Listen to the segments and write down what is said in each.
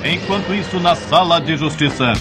Enquanto isso, na Sala de Justiça.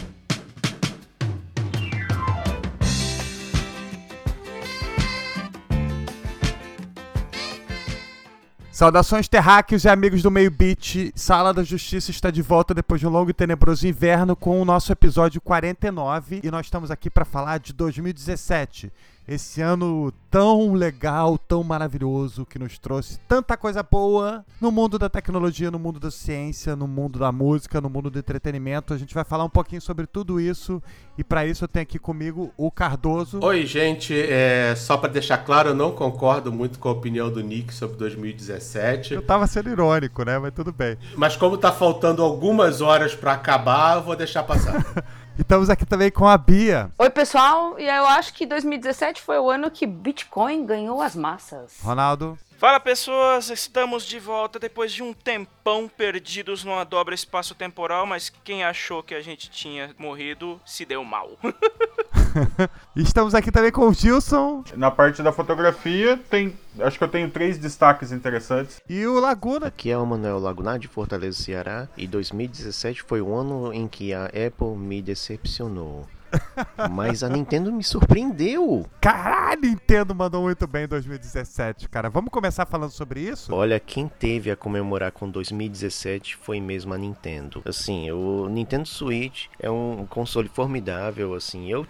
Saudações terráqueos e amigos do Meio Beat. Sala da Justiça está de volta depois de um longo e tenebroso inverno com o nosso episódio 49 e nós estamos aqui para falar de 2017. Esse ano tão legal, tão maravilhoso, que nos trouxe tanta coisa boa no mundo da tecnologia, no mundo da ciência, no mundo da música, no mundo do entretenimento. A gente vai falar um pouquinho sobre tudo isso e para isso eu tenho aqui comigo o Cardoso. Oi, gente. Só para deixar claro, eu não concordo muito com a opinião do Nick sobre 2017. Eu tava sendo irônico, né? Mas tudo bem. Mas como tá faltando algumas horas para acabar, eu vou deixar passar. E estamos aqui também com a Bia. Oi, pessoal. E eu acho que 2017 foi o ano que Bitcoin ganhou as massas. Ronaldo. Fala, pessoas, estamos de volta depois de um tempão perdidos numa dobra espaço-temporal, mas quem achou que a gente tinha morrido se deu mal. Estamos aqui também com o Gilson. Na parte da fotografia, acho que eu tenho 3 destaques interessantes. E o Laguna. Aqui é o Manuel Laguna, de Fortaleza, Ceará, e 2017 foi o ano em que a Apple me decepcionou. Mas a Nintendo me surpreendeu. Caralho, a Nintendo mandou muito bem em 2017, cara. Vamos começar falando sobre isso? Olha, quem teve a comemorar com 2017 foi mesmo a Nintendo. Assim, o Nintendo Switch é um console formidável, assim. Eu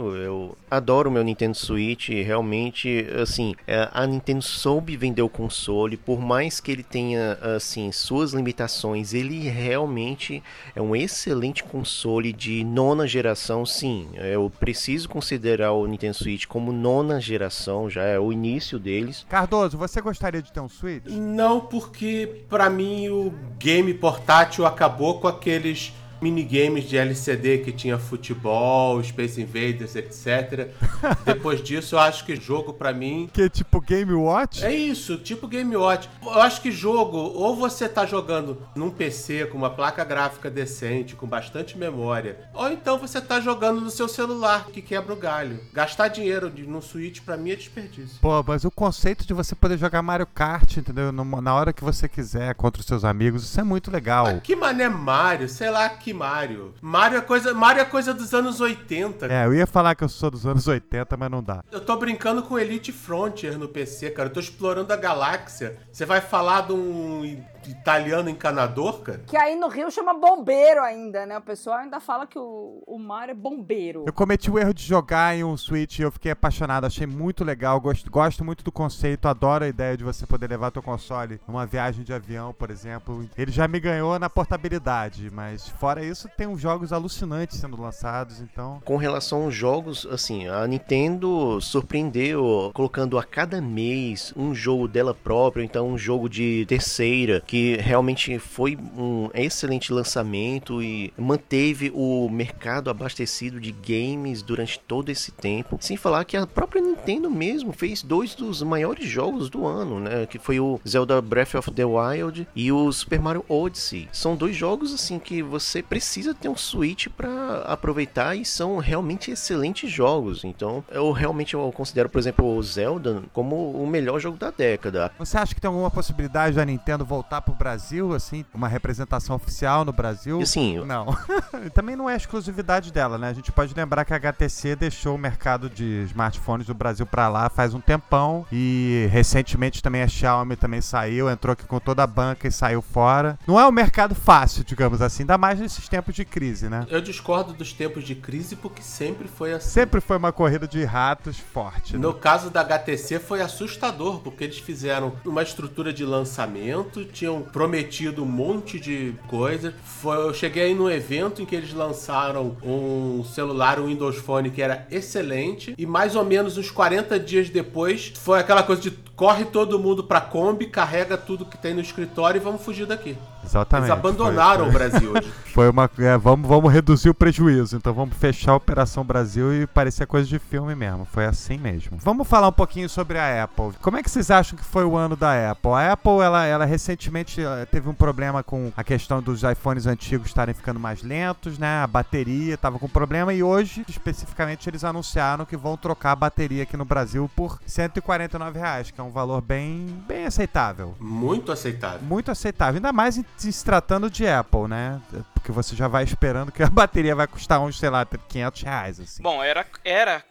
adoro o meu Nintendo Switch. Realmente, assim, a Nintendo soube vender o console. Por mais que ele tenha, assim, suas limitações, ele realmente é um excelente console de 9ª geração, sim. Eu preciso considerar o Nintendo Switch como 9ª geração, já é o início deles. Cardoso, você gostaria de ter um Switch? Não, porque pra mim o game portátil acabou com aqueles minigames de LCD que tinha futebol, Space Invaders, etc. Depois disso, eu acho que jogo pra mim... Que tipo Game Watch? É isso, tipo Game Watch. Eu acho que jogo, ou você tá jogando num PC com uma placa gráfica decente, com bastante memória, ou então você tá jogando no seu celular, que quebra o galho. Gastar dinheiro no Switch pra mim é desperdício. Pô, mas o conceito de você poder jogar Mario Kart, entendeu? Na hora que você quiser, contra os seus amigos, isso é muito legal. Mas que mané Mario? Sei lá que Mario. Mario é coisa dos anos 80. Eu ia falar que eu sou dos anos 80, mas não dá. Eu tô brincando com Elite Frontier no PC, cara. Eu tô explorando a galáxia. Você vai falar de um italiano encanador, cara? Que aí no Rio chama bombeiro ainda, né? O pessoal ainda fala que o Mario é bombeiro. Eu cometi o erro de jogar em um Switch e eu fiquei apaixonado, achei muito legal, gosto muito do conceito, adoro a ideia de você poder levar teu console numa viagem de avião, por exemplo. Ele já me ganhou na portabilidade, mas fora isso tem uns jogos alucinantes sendo lançados, então... Com relação aos jogos, assim, a Nintendo surpreendeu colocando a cada mês um jogo dela própria, então um jogo de terceira, que realmente foi um excelente lançamento e manteve o mercado abastecido de games durante todo esse tempo. Sem falar que a própria Nintendo mesmo fez 2 dos maiores jogos do ano, né? Que foi o Zelda Breath of the Wild e o Super Mario Odyssey. São 2 jogos assim que você precisa ter um Switch para aproveitar e são realmente excelentes jogos. Então eu considero, por exemplo, o Zelda como o melhor jogo da década. Você acha que tem alguma possibilidade da Nintendo voltar pro Brasil, assim, uma representação oficial no Brasil? Sim. Não. Também não é exclusividade dela, né? A gente pode lembrar que a HTC deixou o mercado de smartphones do Brasil pra lá faz um tempão e recentemente também a Xiaomi também saiu, entrou aqui com toda a banca e saiu fora. Não é um mercado fácil, digamos assim, ainda mais nesses tempos de crise, né? Eu discordo dos tempos de crise porque sempre foi assim. Sempre foi uma corrida de ratos forte. No caso da HTC foi assustador, porque eles fizeram uma estrutura de lançamento, tinham prometido um monte de coisa. Eu cheguei aí num evento em que eles lançaram um celular, um Windows Phone que era excelente, e mais ou menos uns 40 dias depois foi aquela coisa de corre todo mundo pra Kombi, carrega tudo que tem no escritório e vamos fugir daqui. Exatamente. Eles abandonaram o Brasil hoje. Foi uma... vamos reduzir o prejuízo, então vamos fechar a Operação Brasil e parecia coisa de filme mesmo. Foi assim mesmo. Vamos falar um pouquinho sobre a Apple. Como é que vocês acham que foi o ano da Apple? A Apple, ela recentemente teve um problema com a questão dos iPhones antigos estarem ficando mais lentos, né? A bateria estava com problema e hoje, especificamente, eles anunciaram que vão trocar a bateria aqui no Brasil por R$149, que é um valor bem aceitável. Muito aceitável. Muito aceitável. Ainda mais se tratando de Apple, né? porque você já vai esperando que a bateria vai custar uns, sei lá, R$500, assim. Bom, era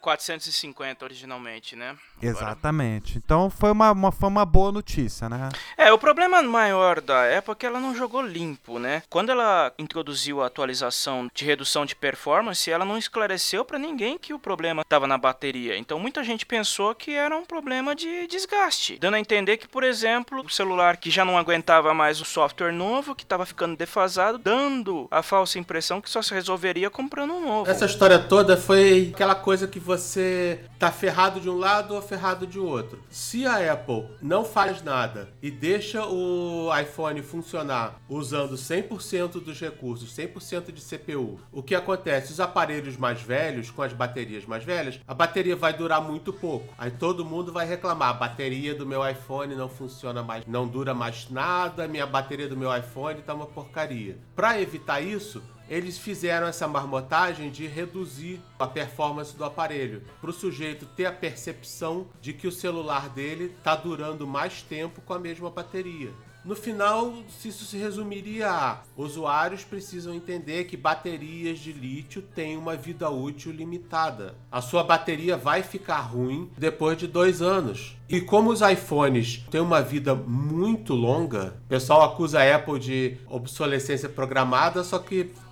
450 originalmente, né? Exatamente. Então foi uma boa notícia, né? O problema maior da Apple é que ela não jogou limpo, né? Quando ela introduziu a atualização de redução de performance, ela não esclareceu pra ninguém que o problema estava na bateria. Então muita gente pensou que era um problema de desgaste, dando a entender que, por exemplo, o celular que já não aguentava mais o software novo, que estava ficando defasado, dando a falsa impressão que só se resolveria comprando um novo. Essa história toda foi aquela coisa que você tá ferrado de um lado ou ferrado de outro. Se a Apple não faz nada e deixa o iPhone funcionar usando 100% dos recursos, 100% de CPU, o que acontece? Os aparelhos mais velhos, com as baterias mais velhas, a bateria vai durar muito pouco. Aí todo mundo vai reclamar, a bateria do meu iPhone não funciona mais, não dura mais nada, minha bateria do meu iPhone tá uma porcaria. Para evitar isso, eles fizeram essa marmotagem de reduzir a performance do aparelho, para o sujeito ter a percepção de que o celular dele está durando mais tempo com a mesma bateria. No final, isso se resumiria a: usuários precisam entender que baterias de lítio têm uma vida útil limitada. A sua bateria vai ficar ruim depois de 2 anos. E como os iPhones têm uma vida muito longa, o pessoal acusa a Apple de obsolescência programada, só que o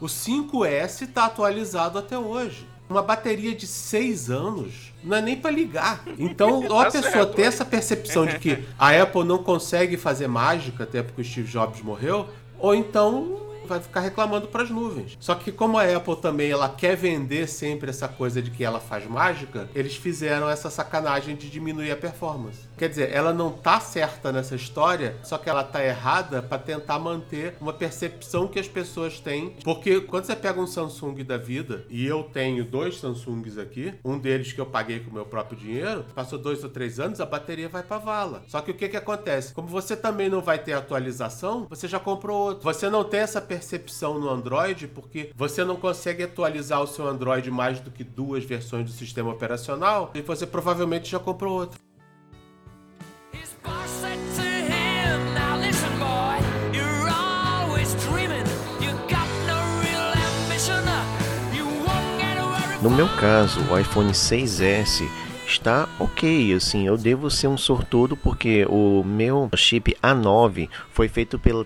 5S está atualizado até hoje. Uma bateria de 6 anos não é nem para ligar. Então, ou a pessoa tem essa percepção de que a Apple não consegue fazer mágica, até porque o Steve Jobs morreu, ou então vai ficar reclamando para as nuvens. Só que como a Apple também ela quer vender sempre essa coisa de que ela faz mágica, eles fizeram essa sacanagem de diminuir a performance. Quer dizer, ela não tá certa nessa história, só que ela tá errada para tentar manter uma percepção que as pessoas têm. Porque quando você pega um Samsung da vida, e eu tenho 2 Samsungs aqui, um deles que eu paguei com o meu próprio dinheiro, passou 2 ou 3 anos, a bateria vai pra vala. Só que o que acontece? Como você também não vai ter atualização, você já comprou outro. Você não tem essa percepção no Android, porque você não consegue atualizar o seu Android mais do que 2 versões do sistema operacional, e você provavelmente já comprou outro. No meu caso, o iPhone 6S está ok, assim, eu devo ser um sortudo porque o meu chip A9 foi feito pela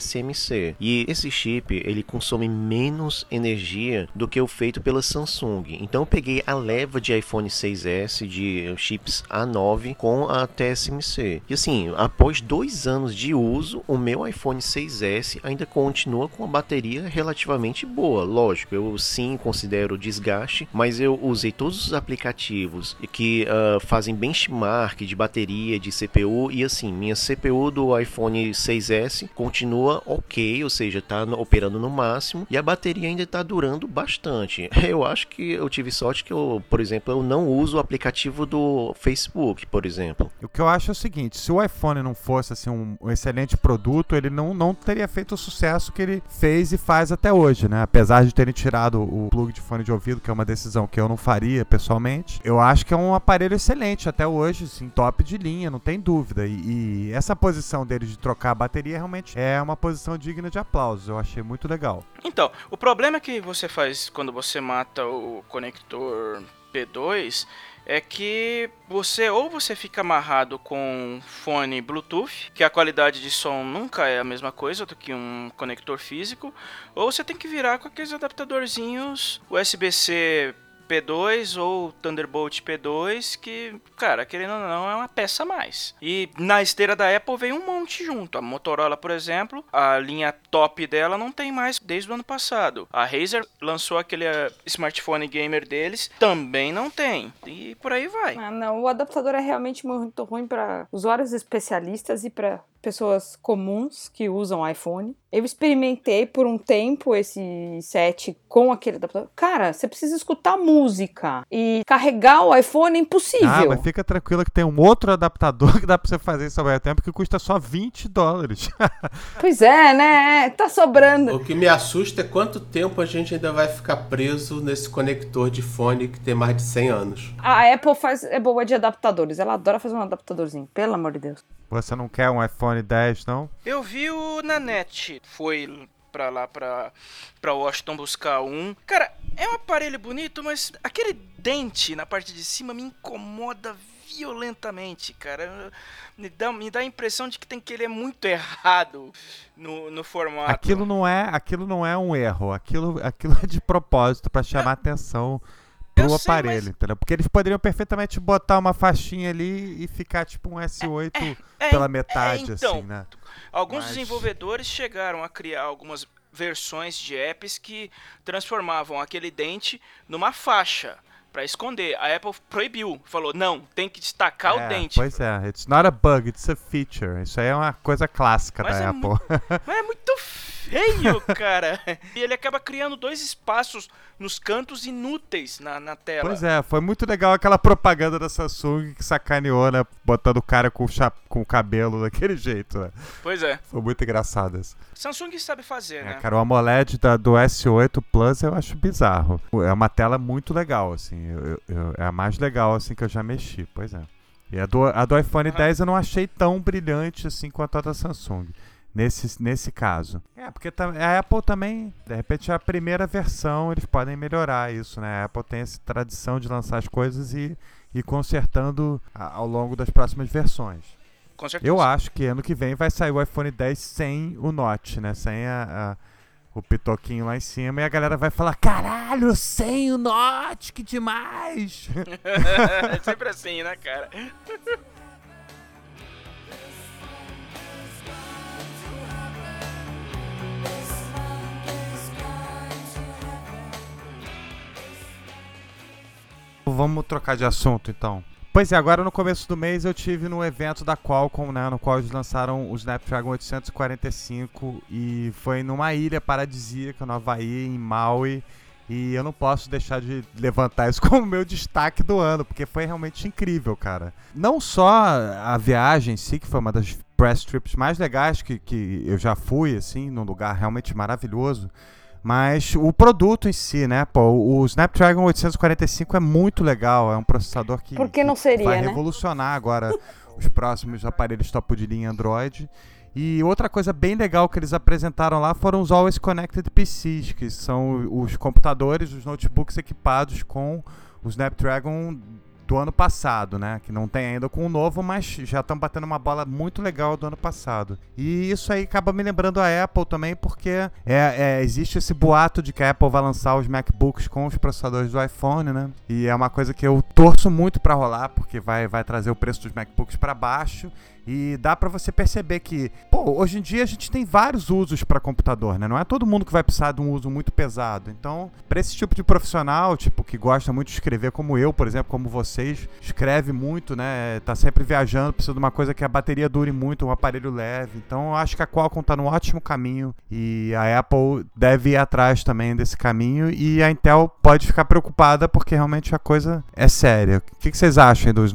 TSMC e esse chip ele consome menos energia do que o feito pela Samsung. Então eu peguei a leva de iPhone 6S de chips A9 com a TSMC e assim, após 2 anos de uso, o meu iPhone 6S ainda continua com a bateria relativamente boa. Lógico, eu sim considero desgaste, mas eu usei todos os aplicativos que fazem benchmark de bateria, de CPU, e assim, minha CPU do iPhone 6S continua ok, ou seja, está operando no máximo, e a bateria ainda está durando bastante. Eu acho que eu tive sorte que eu, por exemplo, eu não uso o aplicativo do Facebook, por exemplo. O que eu acho é o seguinte, se o iPhone não fosse assim, um excelente produto, ele não teria feito o sucesso que ele fez e faz até hoje, né? Apesar de terem tirado o plug de fone de ouvido, que é uma decisão que eu não faria pessoalmente, eu acho que é um aparelho excelente até hoje, assim, top de linha, não tem dúvida. E essa posição dele de trocar a bateria realmente é uma posição digna de aplausos. Eu achei muito legal. Então, o problema que você faz quando você mata o conector P2 é que você fica amarrado com fone Bluetooth, que a qualidade de som nunca é a mesma coisa do que um conector físico, ou você tem que virar com aqueles adaptadorzinhos USB-C P2 ou Thunderbolt P2, que, cara, querendo ou não, é uma peça a mais. E na esteira da Apple veio um monte junto. A Motorola, por exemplo, a linha top dela não tem mais desde o ano passado. A Razer lançou aquele smartphone gamer deles, também não tem. E por aí vai. Ah, não, o adaptador é realmente muito ruim para usuários especialistas e para pessoas comuns que usam iPhone. Eu experimentei por um tempo esse set com aquele adaptador. Cara, você precisa escutar música e carregar o iPhone é impossível. Ah, mas fica tranquila que tem um outro adaptador que dá pra você fazer isso ao mesmo tempo que custa só $20. Pois é, né? Tá sobrando. O que me assusta é quanto tempo a gente ainda vai ficar preso nesse conector de fone que tem mais de 100 anos. A Apple é boa de adaptadores. Ela adora fazer um adaptadorzinho, pelo amor de Deus. Você não quer um iPhone 10, não? Eu vi o na net, foi pra lá, pra Washington buscar um. Cara, é um aparelho bonito, mas aquele dente na parte de cima me incomoda violentamente, cara. Me dá a impressão de que ele é muito errado no formato. Aquilo não é um erro, aquilo é de propósito pra chamar atenção pro aparelho, entendeu? Porque eles poderiam perfeitamente botar uma faixinha ali e ficar tipo um S8 pela metade, então, assim, né? Alguns desenvolvedores chegaram a criar algumas versões de apps que transformavam aquele dente numa faixa pra esconder. A Apple proibiu, falou, não, tem que destacar o dente. Pois é, it's not a bug, it's a feature. Isso aí é uma coisa clássica da Apple. Mas é muito feio, cara. E ele acaba criando 2 espaços nos cantos inúteis na tela. Pois é, foi muito legal aquela propaganda da Samsung que sacaneou, né? Botando o cara com o cabelo daquele jeito, né? Pois é. Foi muito engraçado isso. Samsung sabe fazer, né? Cara, o AMOLED do S8 Plus eu acho bizarro. É uma tela muito legal, assim. É a mais legal, assim, que eu já mexi. Pois é. E a do iPhone 10 eu não achei tão brilhante, assim, quanto a da Samsung. Nesse caso. Porque a Apple também, de repente, é a primeira versão, eles podem melhorar isso, né? A Apple tem essa tradição de lançar as coisas e ir consertando ao longo das próximas versões. Com certeza. Eu acho que ano que vem vai sair o iPhone 10 sem o Notch, né? Sem o pitoquinho lá em cima, e a galera vai falar, caralho, sem o Notch, que demais! É sempre assim, né, cara? Vamos trocar de assunto, então. Pois é, agora no começo do mês eu tive no evento da Qualcomm, né, no qual eles lançaram o Snapdragon 845 e foi numa ilha paradisíaca no Havaí, em Maui, e eu não posso deixar de levantar isso como meu destaque do ano, porque foi realmente incrível, cara. Não só a viagem em si, que foi uma das press trips mais legais que eu já fui, assim, num lugar realmente maravilhoso, mas o produto em si, né? Pô, o Snapdragon 845 é muito legal, é um processador que, Por que não seria, vai né? revolucionar agora os próximos aparelhos topo de linha Android. E outra coisa bem legal que eles apresentaram lá foram os Always Connected PCs, que são os computadores, os notebooks equipados com o Snapdragon do ano passado, né? Que não tem ainda com o novo, mas já estão batendo uma bola muito legal do ano passado. E isso aí acaba me lembrando a Apple também, porque existe esse boato de que a Apple vai lançar os MacBooks com os processadores do iPhone, né? E é uma coisa que eu torço muito para rolar, porque vai trazer o preço dos MacBooks para baixo. E dá pra você perceber que, hoje em dia a gente tem vários usos pra computador, né? Não é todo mundo que vai precisar de um uso muito pesado. Então, pra esse tipo de profissional, tipo, que gosta muito de escrever, como eu, por exemplo, como vocês, escreve muito, né? Tá sempre viajando, precisa de uma coisa que a bateria dure muito, um aparelho leve. Então, eu acho que a Qualcomm tá num ótimo caminho e a Apple deve ir atrás também desse caminho, e a Intel pode ficar preocupada porque realmente a coisa é séria. O que vocês acham dos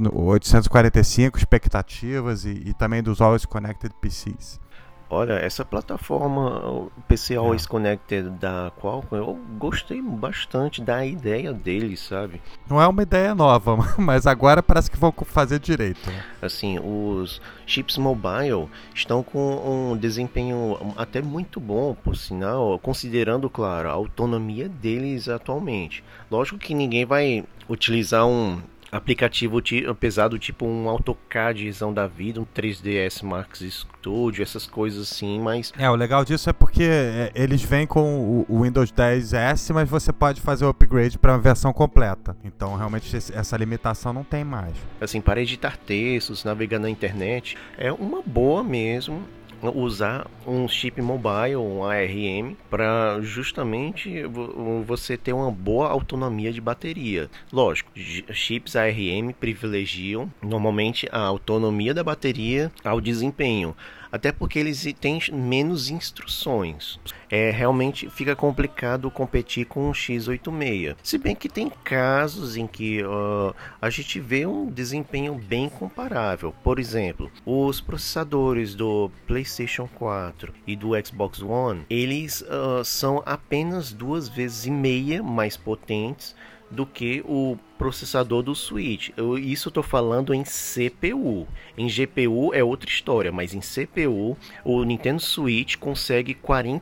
845, expectativas e também dos Always Connected PCs? Olha, essa plataforma, o PC Always Connected da Qualcomm, eu gostei bastante da ideia deles, sabe? Não é uma ideia nova, mas agora parece que vão fazer direito, né? Assim, os chips mobile estão com um desempenho até muito bom, por sinal, considerando, claro, a autonomia deles atualmente. Lógico que ninguém vai utilizar um aplicativo pesado, tipo um AutoCADzão da vida, um 3ds Max Studio, essas coisas assim, mas... o legal disso é porque eles vêm com o Windows 10S, mas você pode fazer o upgrade para uma versão completa. Então, realmente, essa limitação não tem mais. Assim, para editar textos, navegar na internet, é uma boa mesmo usar um chip mobile, um ARM, para justamente você ter uma boa autonomia de bateria. Lógico, chips ARM privilegiam normalmente a autonomia da bateria ao desempenho, até porque eles têm menos instruções. Realmente fica complicado competir com um x86. Se bem que tem casos em que a gente vê um desempenho bem comparável. Por exemplo, os processadores do PlayStation 4 e do Xbox One, eles são apenas 2,5 vezes mais potentes do que o processador do Switch. Isso eu tô falando em CPU. Em GPU é outra história, mas em CPU o Nintendo Switch consegue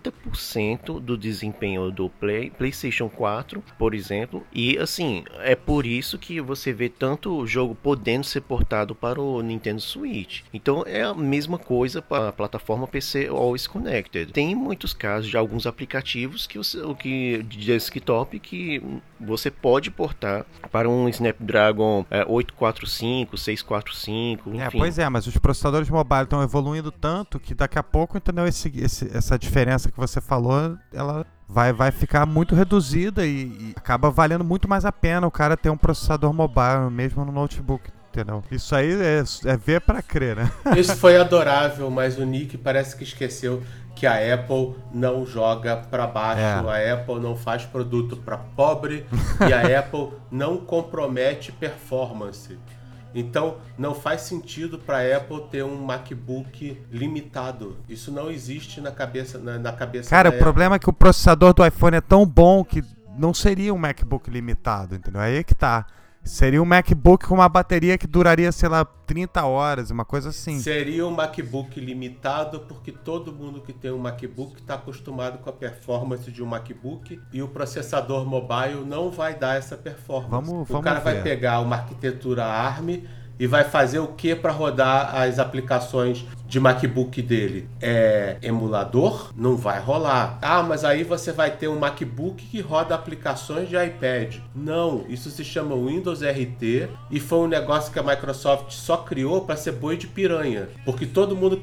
40% do desempenho do PlayStation 4, por exemplo. E assim, é por isso que você vê tanto jogo podendo ser portado para o Nintendo Switch. Então é a mesma coisa para a plataforma PC Always Connected. Tem muitos casos de alguns aplicativos que de desktop que você pode portar para um Snapdragon 845, 645, enfim. Pois é, mas os processadores mobile estão evoluindo tanto que daqui a pouco, entendeu? Essa diferença que você falou, ela vai ficar muito reduzida e acaba valendo muito mais a pena o cara ter um processador mobile mesmo no notebook. Entendeu? Isso aí é ver pra crer, né? Isso foi adorável, mas o Nick parece que esqueceu que a Apple não joga pra baixo, a Apple não faz produto pra pobre e a Apple não compromete performance. Então não faz sentido pra Apple ter um MacBook limitado. Isso não existe na cabeça Cara, da o problema é que o processador do iPhone é tão bom que não seria um MacBook limitado, entendeu? Aí é que tá. Seria um MacBook com uma bateria que duraria, sei lá, 30 horas, uma coisa assim. Seria um MacBook limitado porque todo mundo que tem um MacBook está acostumado com a performance de um MacBook e o processador mobile não vai dar essa performance. O cara vai pegar uma arquitetura ARM e vai fazer o que para rodar as aplicações de MacBook dele? Emulador? Não vai rolar. Ah, mas aí você vai ter um MacBook que roda aplicações de iPad. Não, isso se chama Windows RT e foi um negócio que a Microsoft só criou para ser boi de piranha. Porque todo mundo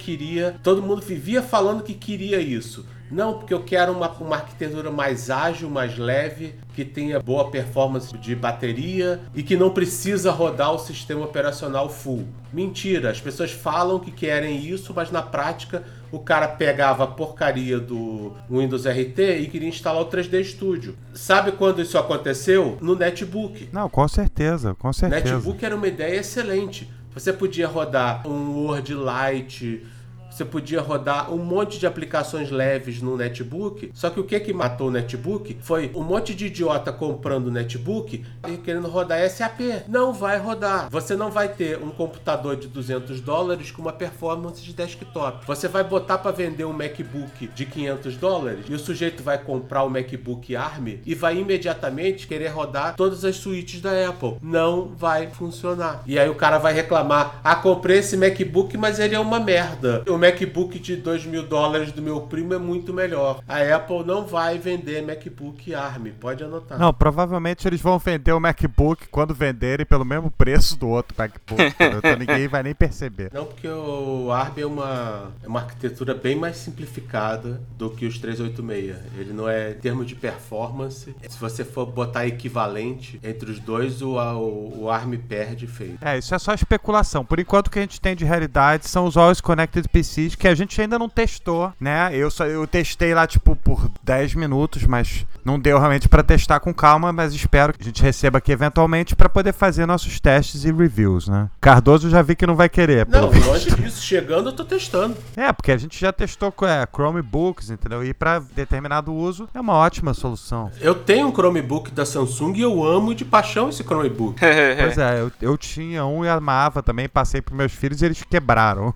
vivia falando que queria isso. Não, porque eu quero uma arquitetura mais ágil, mais leve, que tenha boa performance de bateria e que não precisa rodar o sistema operacional full. Mentira, as pessoas falam que querem isso, mas na prática o cara pegava a porcaria do Windows RT e queria instalar o 3D Studio. Sabe quando isso aconteceu? No netbook. Não, com certeza, com certeza. Netbook era uma ideia excelente. Você podia rodar um Word Lite, você podia rodar um monte de aplicações leves no netbook, só que o que matou o netbook foi um monte de idiota comprando o netbook e querendo rodar SAP. Não vai rodar. Você não vai ter um computador de $200 com uma performance de desktop. Você vai botar para vender um MacBook de $500 e o sujeito vai comprar o MacBook ARM e vai imediatamente querer rodar todas as suítes da Apple. Não vai funcionar. E aí o cara vai reclamar: comprei esse MacBook, mas ele é uma merda. O MacBook de $2.000 do meu primo é muito melhor. A Apple não vai vender MacBook ARM, pode anotar. Não, provavelmente eles vão vender o MacBook quando venderem pelo mesmo preço do outro MacBook. Então ninguém vai nem perceber. Não, porque o ARM é uma arquitetura bem mais simplificada do que os 386. Ele não é em termos de performance. Se você for botar equivalente entre os dois, o ARM perde feio. Isso é só especulação. Por enquanto o que a gente tem de realidade são os Always Connected PCs, que a gente ainda não testou, né? Eu testei lá, tipo, por 10 minutos, mas não deu realmente pra testar com calma, mas espero que a gente receba aqui eventualmente pra poder fazer nossos testes e reviews, né? Cardoso já vi que não vai querer. Não, longe disso. Chegando eu tô testando. Porque a gente já testou com Chromebooks, entendeu? E pra determinado uso é uma ótima solução. Eu tenho um Chromebook da Samsung e eu amo de paixão esse Chromebook. Pois é, eu tinha um e amava também, passei pros meus filhos e eles quebraram.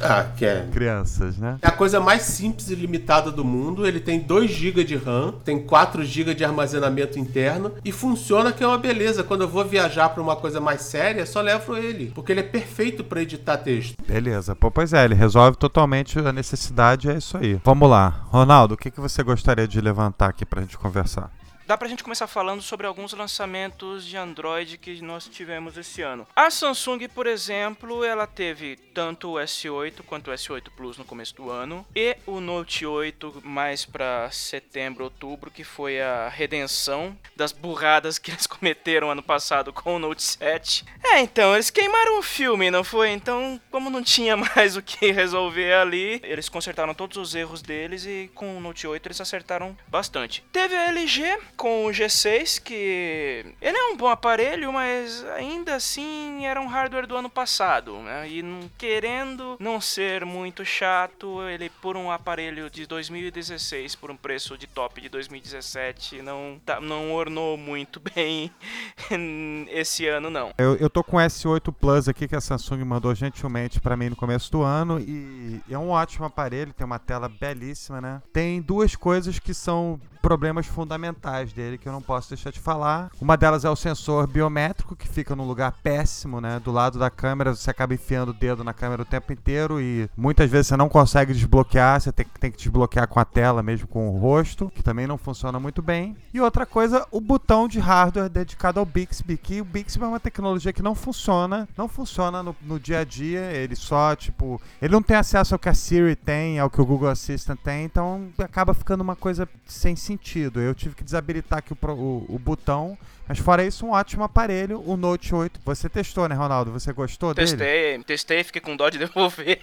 Crianças, né? É a coisa mais simples e limitada do mundo. Ele tem 2 GB de RAM, tem 4 GB de armazenamento interno e funciona, que é uma beleza. Quando eu vou viajar para uma coisa mais séria, só levo ele, porque ele é perfeito para editar texto. Beleza. Pois é, ele resolve totalmente a necessidade, é isso aí. Vamos lá. Ronaldo, o que você gostaria de levantar aqui pra gente conversar? Dá pra gente começar falando sobre alguns lançamentos de Android que nós tivemos esse ano. A Samsung, por exemplo, ela teve tanto o S8 quanto o S8 Plus no começo do ano e o Note 8 mais pra setembro, outubro, que foi a redenção das burradas que eles cometeram ano passado com o Note 7. Então, eles queimaram o filme, não foi? Então, como não tinha mais o que resolver ali, eles consertaram todos os erros deles e com o Note 8 eles acertaram bastante. Teve a LG, com o G6, que ele é um bom aparelho, mas ainda assim era um hardware do ano passado, né? E querendo não ser muito chato, ele por um aparelho de 2016 por um preço de top de 2017 não ornou muito bem esse ano, não. Eu tô com o S8 Plus aqui que a Samsung mandou gentilmente pra mim no começo do ano e é um ótimo aparelho, tem uma tela belíssima, né? Tem duas coisas que são problemas fundamentais dele que eu não posso deixar de falar. Uma delas é o sensor biométrico, que fica num lugar péssimo, né? Do lado da câmera, você acaba enfiando o dedo na câmera o tempo inteiro e muitas vezes você não consegue desbloquear, você tem que desbloquear com a tela, mesmo com o rosto, que também não funciona muito bem. E outra coisa, o botão de hardware dedicado ao Bixby, que o Bixby é uma tecnologia que não funciona no dia a dia, ele só, ele não tem acesso ao que a Siri tem, ao que o Google Assistant tem, então acaba ficando uma coisa sem sentido. Eu tive que desabilitar aqui o botão, mas fora isso, um ótimo aparelho, o Note 8. Você testou, né, Ronaldo? Você gostou dele? Testei, fiquei com dó de devolver.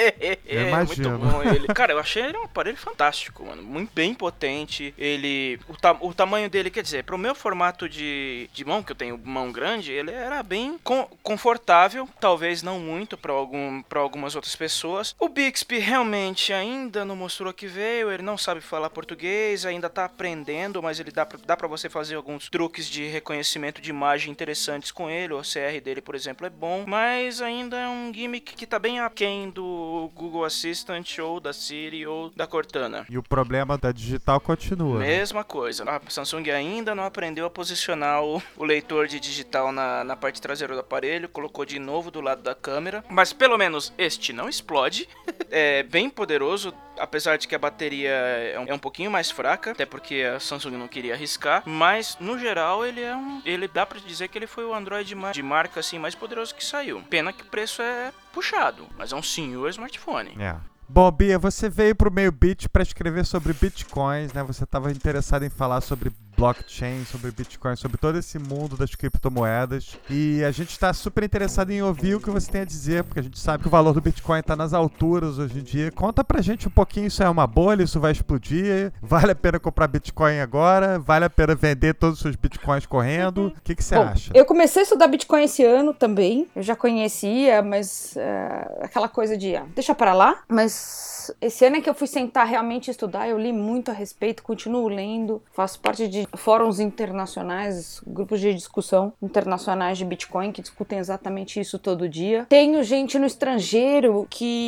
Eu imagino. Muito bom ele. Cara, eu achei ele um aparelho fantástico, mano. Muito bem potente. Ele, o tamanho dele, quer dizer, pro meu formato de mão, que eu tenho mão grande, ele era bem confortável, talvez não muito pra algumas outras pessoas. O Bixby realmente ainda não mostrou que veio, ele não sabe falar português, ainda tá aprendendo, mas ele dá pra você fazer alguns truques de reconhecimento de imagem interessantes com ele. O OCR dele, por exemplo, é bom, mas ainda é um gimmick que tá bem aquém do Google Assistant ou da Siri ou da Cortana. E o problema da digital continua. Mesma coisa. A Samsung ainda não aprendeu a posicionar o leitor de digital na parte traseira do aparelho, colocou de novo do lado da câmera, mas pelo menos este não explode. É bem poderoso, apesar de que a bateria é um pouquinho mais fraca, até porque a Samsung não queria arriscar, mas no geral ele dá pra dizer que ele foi o Android de marca assim mais poderoso que saiu. Pena que o preço é puxado, mas é um senhor smartphone. É. Bom, Bia, você veio pro Meio Bit para escrever sobre bitcoins, né? Você estava interessado em falar sobre blockchain, sobre bitcoin, sobre todo esse mundo das criptomoedas. E a gente está super interessado em ouvir o que você tem a dizer, porque a gente sabe que o valor do bitcoin está nas alturas hoje em dia. Conta pra gente um pouquinho, isso é uma bolha, isso vai explodir? Vale a pena comprar bitcoin agora? Vale a pena vender todos os seus bitcoins correndo? O que você acha? Eu comecei a estudar bitcoin esse ano também. Eu já conhecia, mas aquela coisa de deixa pra lá. Mas esse ano é que eu fui sentar realmente estudar. Eu li muito a respeito, continuo lendo. Faço parte de fóruns internacionais, grupos de discussão internacionais de Bitcoin que discutem exatamente isso todo dia. Tenho gente no estrangeiro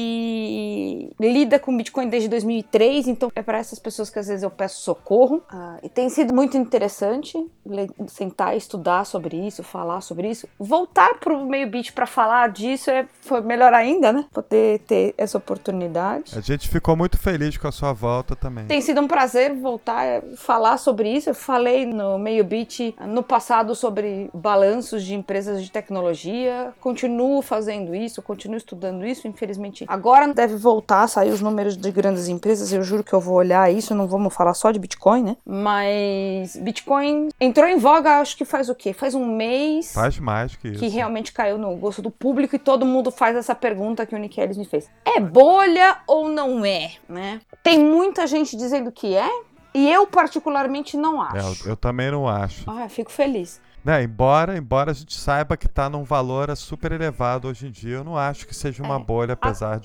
que lida com Bitcoin desde 2003, então é para essas pessoas que às vezes eu peço socorro. E tem sido muito interessante sentar e estudar sobre isso, falar sobre isso. Voltar pro Meio Bit para falar disso foi melhor ainda, né? Poder ter essa oportunidade. A gente ficou muito feliz com a sua volta também. Tem sido um prazer voltar a falar sobre isso. Eu falei no Meio Bit no passado sobre balanços de empresas de tecnologia. Continuo fazendo isso, continuo estudando isso. Infelizmente, agora deve voltar a sair os números de grandes empresas. Eu juro que eu vou olhar isso. Não vamos falar só de Bitcoin, né? Mas Bitcoin entrou em voga, acho que faz o quê? Faz um mês. Faz mais que isso. Que realmente caiu no gosto do público e todo mundo faz essa pergunta que o Nick Ellis me fez. É bolha ou não é, né? Tem muita gente dizendo que é. E eu particularmente não acho. Eu também não acho. Fico feliz. Embora a gente saiba que está num valor super elevado hoje em dia, eu não acho que seja uma bolha, apesar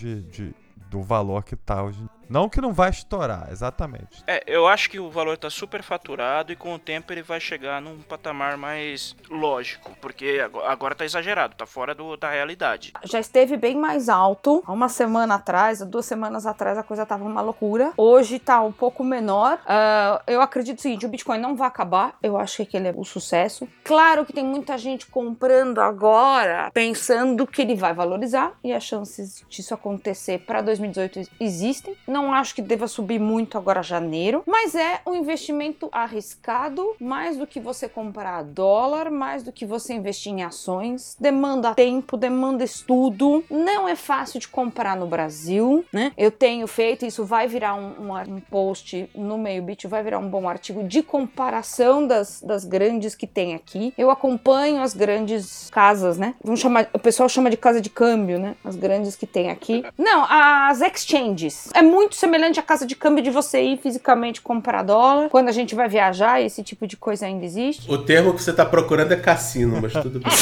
do valor que está hoje em dia. Não que não vai estourar, exatamente. Eu acho que o valor tá super faturado e com o tempo ele vai chegar num patamar mais lógico, porque agora tá exagerado, tá fora da realidade. Já esteve bem mais alto, há uma semana atrás, 2 semanas atrás a coisa tava uma loucura. Hoje tá um pouco menor. Eu acredito o seguinte, o Bitcoin não vai acabar, eu acho que ele é o sucesso. Claro que tem muita gente comprando agora, pensando que ele vai valorizar, e as chances disso acontecer para 2018 existem. Não acho que deva subir muito agora janeiro, mas é um investimento arriscado, mais do que você comprar dólar, mais do que você investir em ações, demanda tempo, demanda estudo, não é fácil de comprar no Brasil, né? Eu tenho feito, isso vai virar um post no Meio Bit, vai virar um bom artigo de comparação das grandes que tem aqui. Eu acompanho as grandes casas, né? O pessoal chama de casa de câmbio, né? As grandes que tem aqui. Não, as exchanges. É muito muito semelhante à casa de câmbio de você ir fisicamente comprar dólar. Quando a gente vai viajar, esse tipo de coisa ainda existe. O termo que você tá procurando é cassino, mas tudo bem.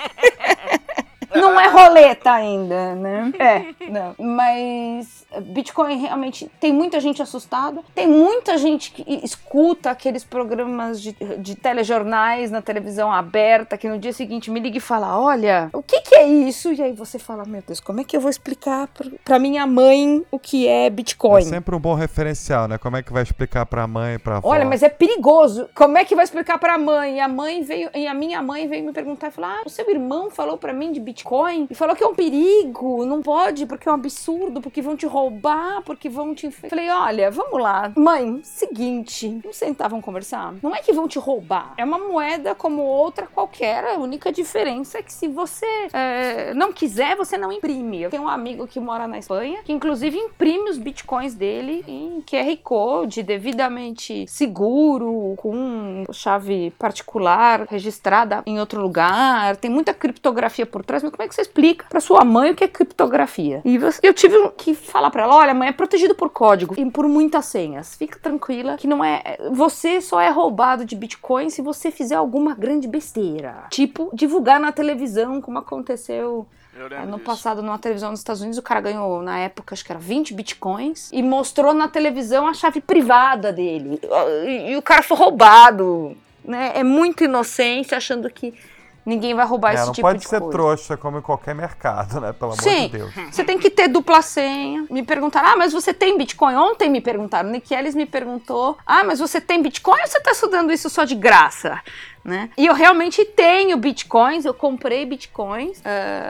Não é roleta ainda, né? Não. Mas Bitcoin realmente tem muita gente assustada. Tem muita gente que escuta aqueles programas de telejornais na televisão aberta, que no dia seguinte me liga e fala, olha, o que é isso? E aí você fala, meu Deus, como é que eu vou explicar pra minha mãe o que é Bitcoin? É sempre um bom referencial, né? Como é que vai explicar pra mãe, pra avó? Olha, mas é perigoso. Como é que vai explicar pra mãe? E a minha mãe veio me perguntar e falar, o seu irmão falou pra mim de Bitcoin e falou que é um perigo, não pode, porque é um absurdo, porque vão te roubar, porque vão te... Falei, olha, vamos lá. Mãe, seguinte, vamos sentar, vamos conversar? Não é que vão te roubar, é uma moeda como outra qualquer, a única diferença é que se você não quiser, você não imprime. Eu tenho um amigo que mora na Espanha, que inclusive imprime os bitcoins dele em QR Code, devidamente seguro, com chave particular, registrada em outro lugar, tem muita criptografia por trás, mas como é que você explica pra sua mãe o que é criptografia? E eu tive que falar pra ela, olha, mãe, é protegido por código e por muitas senhas. Fica tranquila que não é... Você só é roubado de Bitcoin se você fizer alguma grande besteira. Tipo, divulgar na televisão, como aconteceu... No passado, numa televisão nos Estados Unidos, o cara ganhou, na época, acho que era 20 bitcoins, e mostrou na televisão a chave privada dele. E o cara foi roubado, né? É muita inocência, achando que ninguém vai roubar esse tipo de coisa. Não pode ser trouxa como em qualquer mercado, né? Pelo amor Sim, de Deus. Você tem que ter dupla senha. Me perguntaram, mas você tem Bitcoin? Ontem me perguntaram, o Nick Ellis me perguntou, mas você tem Bitcoin ou você tá estudando isso só de graça? Né? E eu realmente tenho bitcoins, eu comprei bitcoins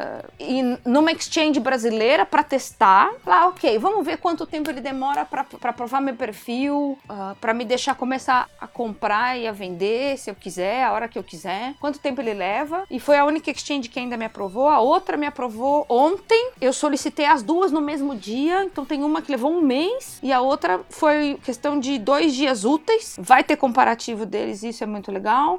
e numa exchange brasileira pra testar. Lá, ok, vamos ver quanto tempo ele demora pra provar meu perfil, pra me deixar começar a comprar e a vender, se eu quiser, a hora que eu quiser. Quanto tempo ele leva. E foi a única exchange que ainda me aprovou. A outra me aprovou ontem. Eu solicitei as duas no mesmo dia, então tem uma que levou um mês e a outra foi questão de 2 dias úteis. Vai ter comparativo deles, isso é muito legal.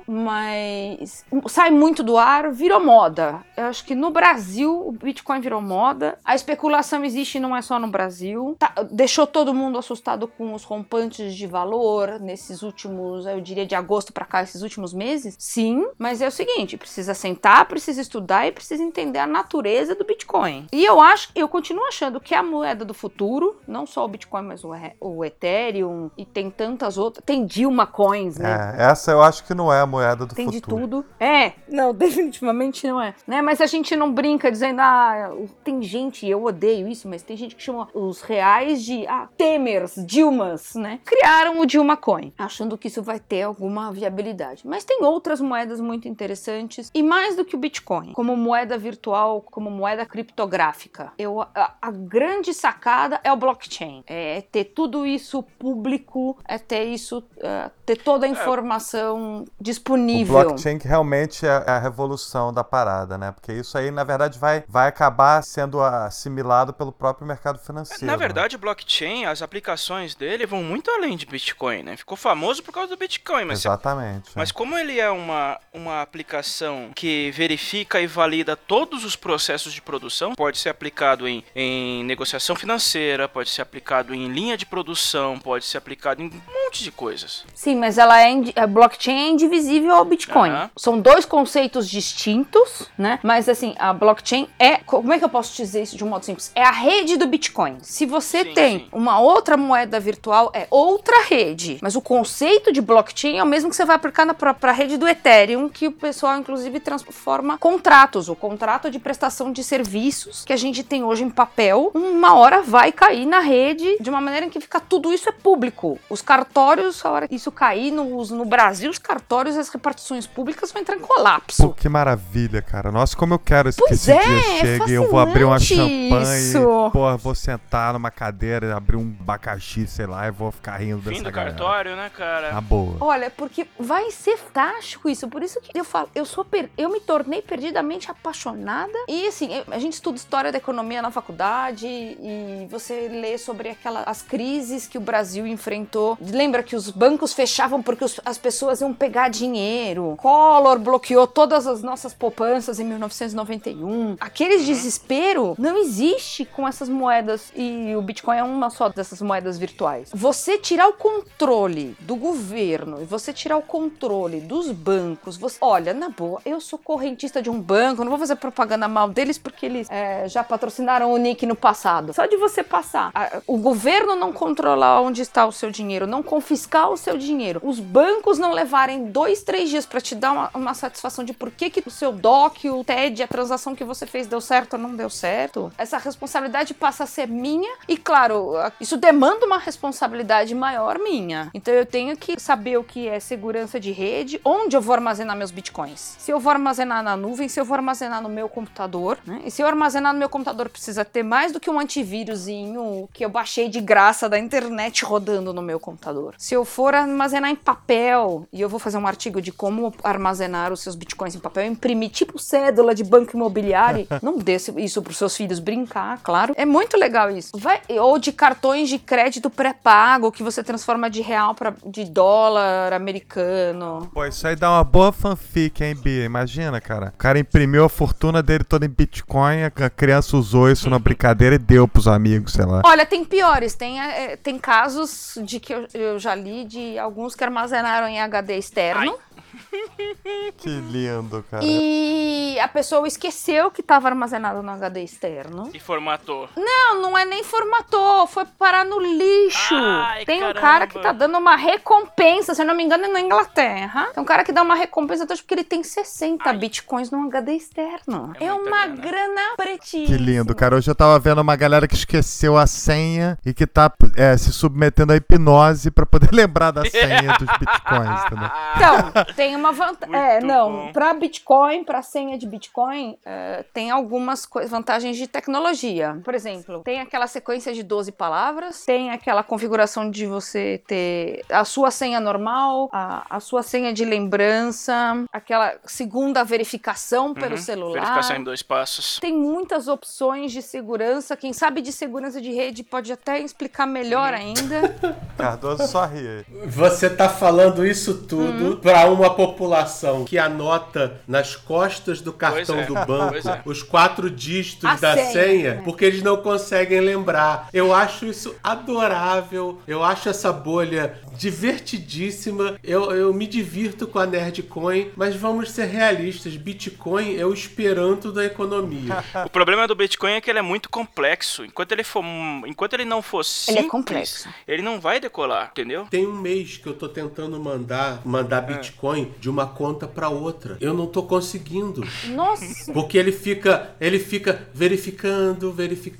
Mas sai muito do ar, virou moda. Eu acho que no Brasil o Bitcoin virou moda. A especulação existe, não é só no Brasil. Deixou todo mundo assustado com os rompantes de valor nesses últimos, eu diria de agosto pra cá, esses últimos meses. Sim, mas é o seguinte, precisa sentar, precisa estudar e precisa entender a natureza do Bitcoin. E eu continuo achando que é a moeda do futuro, não só o Bitcoin, mas o Ethereum e tem tantas outras. Tem Dilma Coins, né? Essa eu acho que não é a moeda do tem futuro. De tudo. Não, definitivamente não é. Né? Mas a gente não brinca dizendo, tem gente, eu odeio isso, mas tem gente que chama os reais de Temers, Dilmas, né? Criaram o Dilma Coin, achando que isso vai ter alguma viabilidade. Mas tem outras moedas muito interessantes, e mais do que o Bitcoin, como moeda virtual, como moeda criptográfica. A grande sacada é o blockchain. É ter tudo isso público, é ter isso, ter toda a informação disponível. O blockchain que realmente é a revolução da parada, né? Porque isso aí, na verdade, vai acabar sendo assimilado pelo próprio mercado financeiro. Na verdade, o blockchain, as aplicações dele vão muito além de Bitcoin, né? Ficou famoso por causa do Bitcoin. Mas exatamente. Mas como ele é uma aplicação que verifica e valida todos os processos de produção, pode ser aplicado em negociação financeira, pode ser aplicado em linha de produção, pode ser aplicado em um monte de coisas. Sim, mas a blockchain é indivisível ao Bitcoin. São 2 conceitos distintos, né? Mas assim, a blockchain como é que eu posso dizer isso de um modo simples? É a rede do Bitcoin. Se você tem uma outra moeda virtual, é outra rede. Mas o conceito de blockchain é o mesmo que você vai aplicar pra rede do Ethereum, que o pessoal, inclusive, transforma contratos. O contrato de prestação de serviços que a gente tem hoje em papel, uma hora vai cair na rede de uma maneira em que fica tudo isso é público. Os cartórios, a hora que isso cair no Brasil, os cartórios e as repartições públicas vão entrar em colapso. Pô, que maravilha, cara. Nossa, como eu quero que esse dia chegue e eu vou abrir uma champanhe e, vou sentar numa cadeira e abrir um abacaxi, sei lá, e vou ficar rindo dessa galera. Fim do cartório, né, cara? Na boa. Olha, porque vai ser fantástico isso. Por isso que eu falo, eu me tornei perdidamente apaixonada. E assim, a gente estuda história da economia na faculdade e você lê sobre as crises que o Brasil enfrentou. lembra que os bancos fechavam porque as pessoas iam pegar dinheiro. Collor bloqueou todas as nossas poupanças em 1991. Aquele desespero não existe com essas moedas, e o Bitcoin é uma só dessas moedas virtuais. Você tirar o controle do governo e você tirar o controle dos bancos, olha, na boa, eu sou correntista de um banco, não vou fazer propaganda mal deles porque eles já patrocinaram o Nick no passado. Só de você passar, o governo não controlar onde está o seu dinheiro, não confiscar o seu dinheiro, os bancos não levarem 2, 3 dias para te dar uma satisfação de por que o seu DOC, o TED, a transação que você fez deu certo ou não deu certo, essa responsabilidade passa a ser minha e, claro, isso demanda uma responsabilidade maior minha. Então eu tenho que saber o que é segurança de rede, onde eu vou armazenar meus bitcoins. Se eu vou armazenar na nuvem, se eu vou armazenar no meu computador, né? E se eu armazenar no meu computador, precisa ter mais do que um antivírusinho que eu baixei de graça da internet rodando no meu computador. Se eu for armazenar em papel, e eu vou fazer um artigo de como armazenar os seus bitcoins em papel, imprimir tipo cédula de banco imobiliário, não dê isso pros seus filhos brincar, claro. É muito legal isso. Ou de cartões de crédito pré-pago, que você transforma de real de dólar americano. Pô, isso aí dá uma boa fanfic, hein, Bia? Imagina, cara. O cara imprimiu a fortuna dele toda em Bitcoin, a criança usou isso na brincadeira e deu pros amigos, sei lá. Olha, tem piores. Tem casos de que eu já li de alguns que armazenaram em HD externo. Que lindo, cara. E a pessoa esqueceu que estava armazenado no HD externo. E formatou. Não é nem formatou, foi parar no lixo. Ai, tem caramba. Um cara que tá dando uma recompensa, se eu não me engano, é na Inglaterra. Tem um cara que dá uma recompensa porque ele tem 60 bitcoins no HD externo. É uma grana pretíssima. Que lindo, cara. Hoje eu tava vendo uma galera que esqueceu a senha e que tá se submetendo à hipnose pra poder lembrar da senha dos bitcoins, entendeu? Então, tem uma vantagem. Bom. Pra Bitcoin, pra senha de Bitcoin, tem algumas vantagens de tecnologia. Por exemplo, tem aquela sequência de 12 palavras, tem aquela configuração de você ter a sua senha normal, a sua senha de lembrança, aquela segunda verificação pelo celular. Verificação em 2 passos. Tem muitas opções de segurança. Quem sabe de segurança de rede pode até explicar melhor ainda. Cardoso só ri. Você tá falando isso tudo pra uma população que anota nas costas do cartão do banco os 4 dígitos da senha, porque eles não conseguem lembrar. Eu acho isso adorável. Eu acho essa bolha divertidíssima. Eu me divirto com a Nerdcoin, mas vamos ser realistas. Bitcoin é o Esperanto da economia. O problema do Bitcoin é que ele é muito complexo. Enquanto ele não for simples, ele é complexo. Ele não vai decolar, entendeu? Tem um mês que eu tô tentando mandar Bitcoin de uma conta pra outra. Eu não tô conseguindo. Nossa! Porque ele fica verificando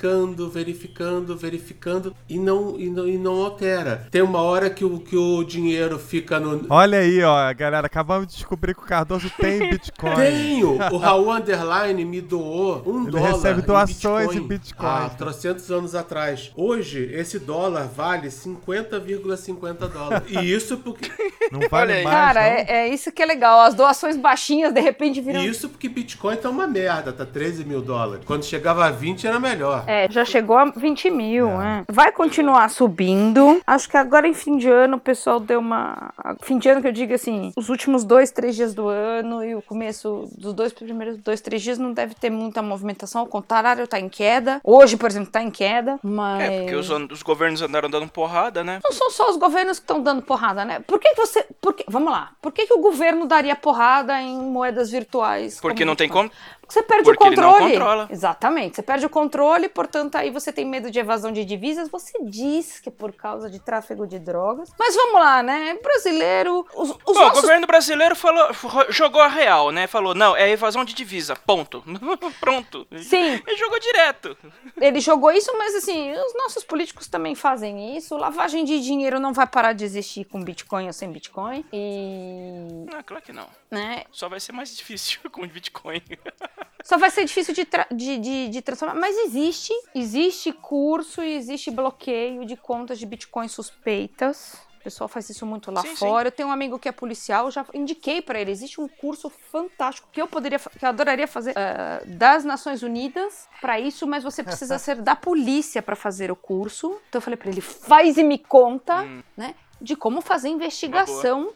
e não altera. Tem uma hora que o dinheiro fica no... Olha aí, ó, galera, acabamos de descobrir que o Cardoso tem Bitcoin. Tenho! O Raul Underline me doou $1. Ele recebe doações em Bitcoin. Há 300 anos atrás. Hoje, esse dólar vale $50,50. E isso porque... Não vale mais, cara, não? é isso que é legal. As doações baixinhas, de repente, viram... E isso porque Bitcoin tá uma merda, tá $13 mil. Quando chegava a 20 era melhor. Já chegou a 20 mil, Vai continuar subindo. Acho que agora em fim de ano o pessoal deu uma... Fim de ano que eu digo assim, os últimos 2, 3 dias do ano e o começo dos primeiros 2, 3 dias não deve ter muita movimentação. Ao contrário, tá em queda. Hoje, por exemplo, tá em queda, mas... porque os governos andaram dando porrada, né? Não são só os governos que estão dando porrada, né? Vamos lá. Por que o governo daria porrada em moedas virtuais? Porque não tem como... Você perde Porque o controle. ele não controla. Exatamente. Você perde o controle, portanto, aí você tem medo de evasão de divisas. Você diz que é por causa de tráfego de drogas. Mas vamos lá, né? Brasileiro... O governo brasileiro jogou a real, né? Falou, não, é evasão de divisa, ponto. Pronto. Sim. Ele jogou direto. Ele jogou isso, mas assim, os nossos políticos também fazem isso. Lavagem de dinheiro não vai parar de existir com Bitcoin ou sem Bitcoin. Não, claro que não. Né? Só vai ser mais difícil com o Bitcoin. Só vai ser difícil de transformar. Mas existe curso e existe bloqueio de contas de Bitcoin suspeitas. O pessoal faz isso muito lá fora. Eu tenho um amigo que é policial, já indiquei pra ele. Existe um curso fantástico que eu adoraria fazer das Nações Unidas pra isso, mas você precisa ser da polícia pra fazer o curso. Então eu falei pra ele, faz e me conta, né? de como fazer investigação,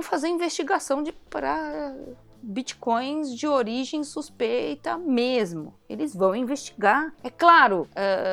para bitcoins de origem suspeita mesmo. Eles vão investigar. É claro,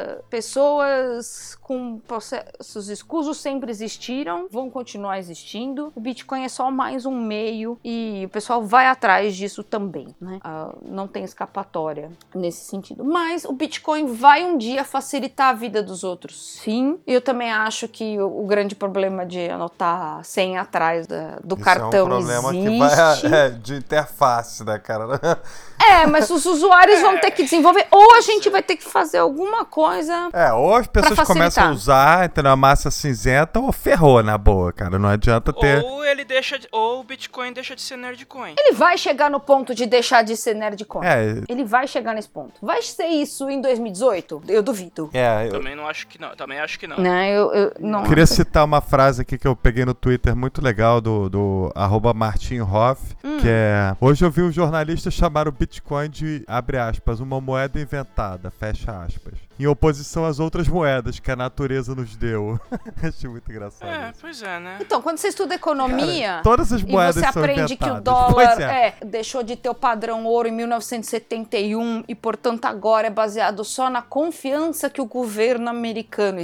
pessoas com processos escusos sempre existiram, vão continuar existindo. O Bitcoin é só mais um meio e o pessoal vai atrás disso também, né? Não tem escapatória nesse sentido. Mas o Bitcoin vai um dia facilitar a vida dos outros, sim. E eu também acho que o grande problema de anotar a senha atrás do cartão é um problema existe. que vai de interface, né, cara? Mas os usuários vão ter que desenvolver, ou a gente vai ter que fazer alguma coisa. Ou as pessoas começam a usar, entendeu, a massa cinzenta, ou ferrou na boa, cara. Não adianta ter. Ou o Bitcoin deixa de ser Nerdcoin. Ele vai chegar no ponto de deixar de ser Nerdcoin. Ele vai chegar nesse ponto. Vai ser isso em 2018? Eu duvido. Também não acho que não. Também acho que não. Eu não queria citar uma frase aqui que eu peguei no Twitter muito legal do @MartinHoff, que é: hoje eu vi um jornalista chamar o Bitcoin de, abre aspas, uma moeda inventada, fecha aspas, em oposição às outras moedas que a natureza nos deu. Achei muito engraçado isso. Pois é, né? Então, quando você estuda economia, cara, todas as moedas e você são aprende inventadas. que o dólar deixou de ter o padrão ouro em 1971 e, portanto, agora é baseado só na confiança que o governo americano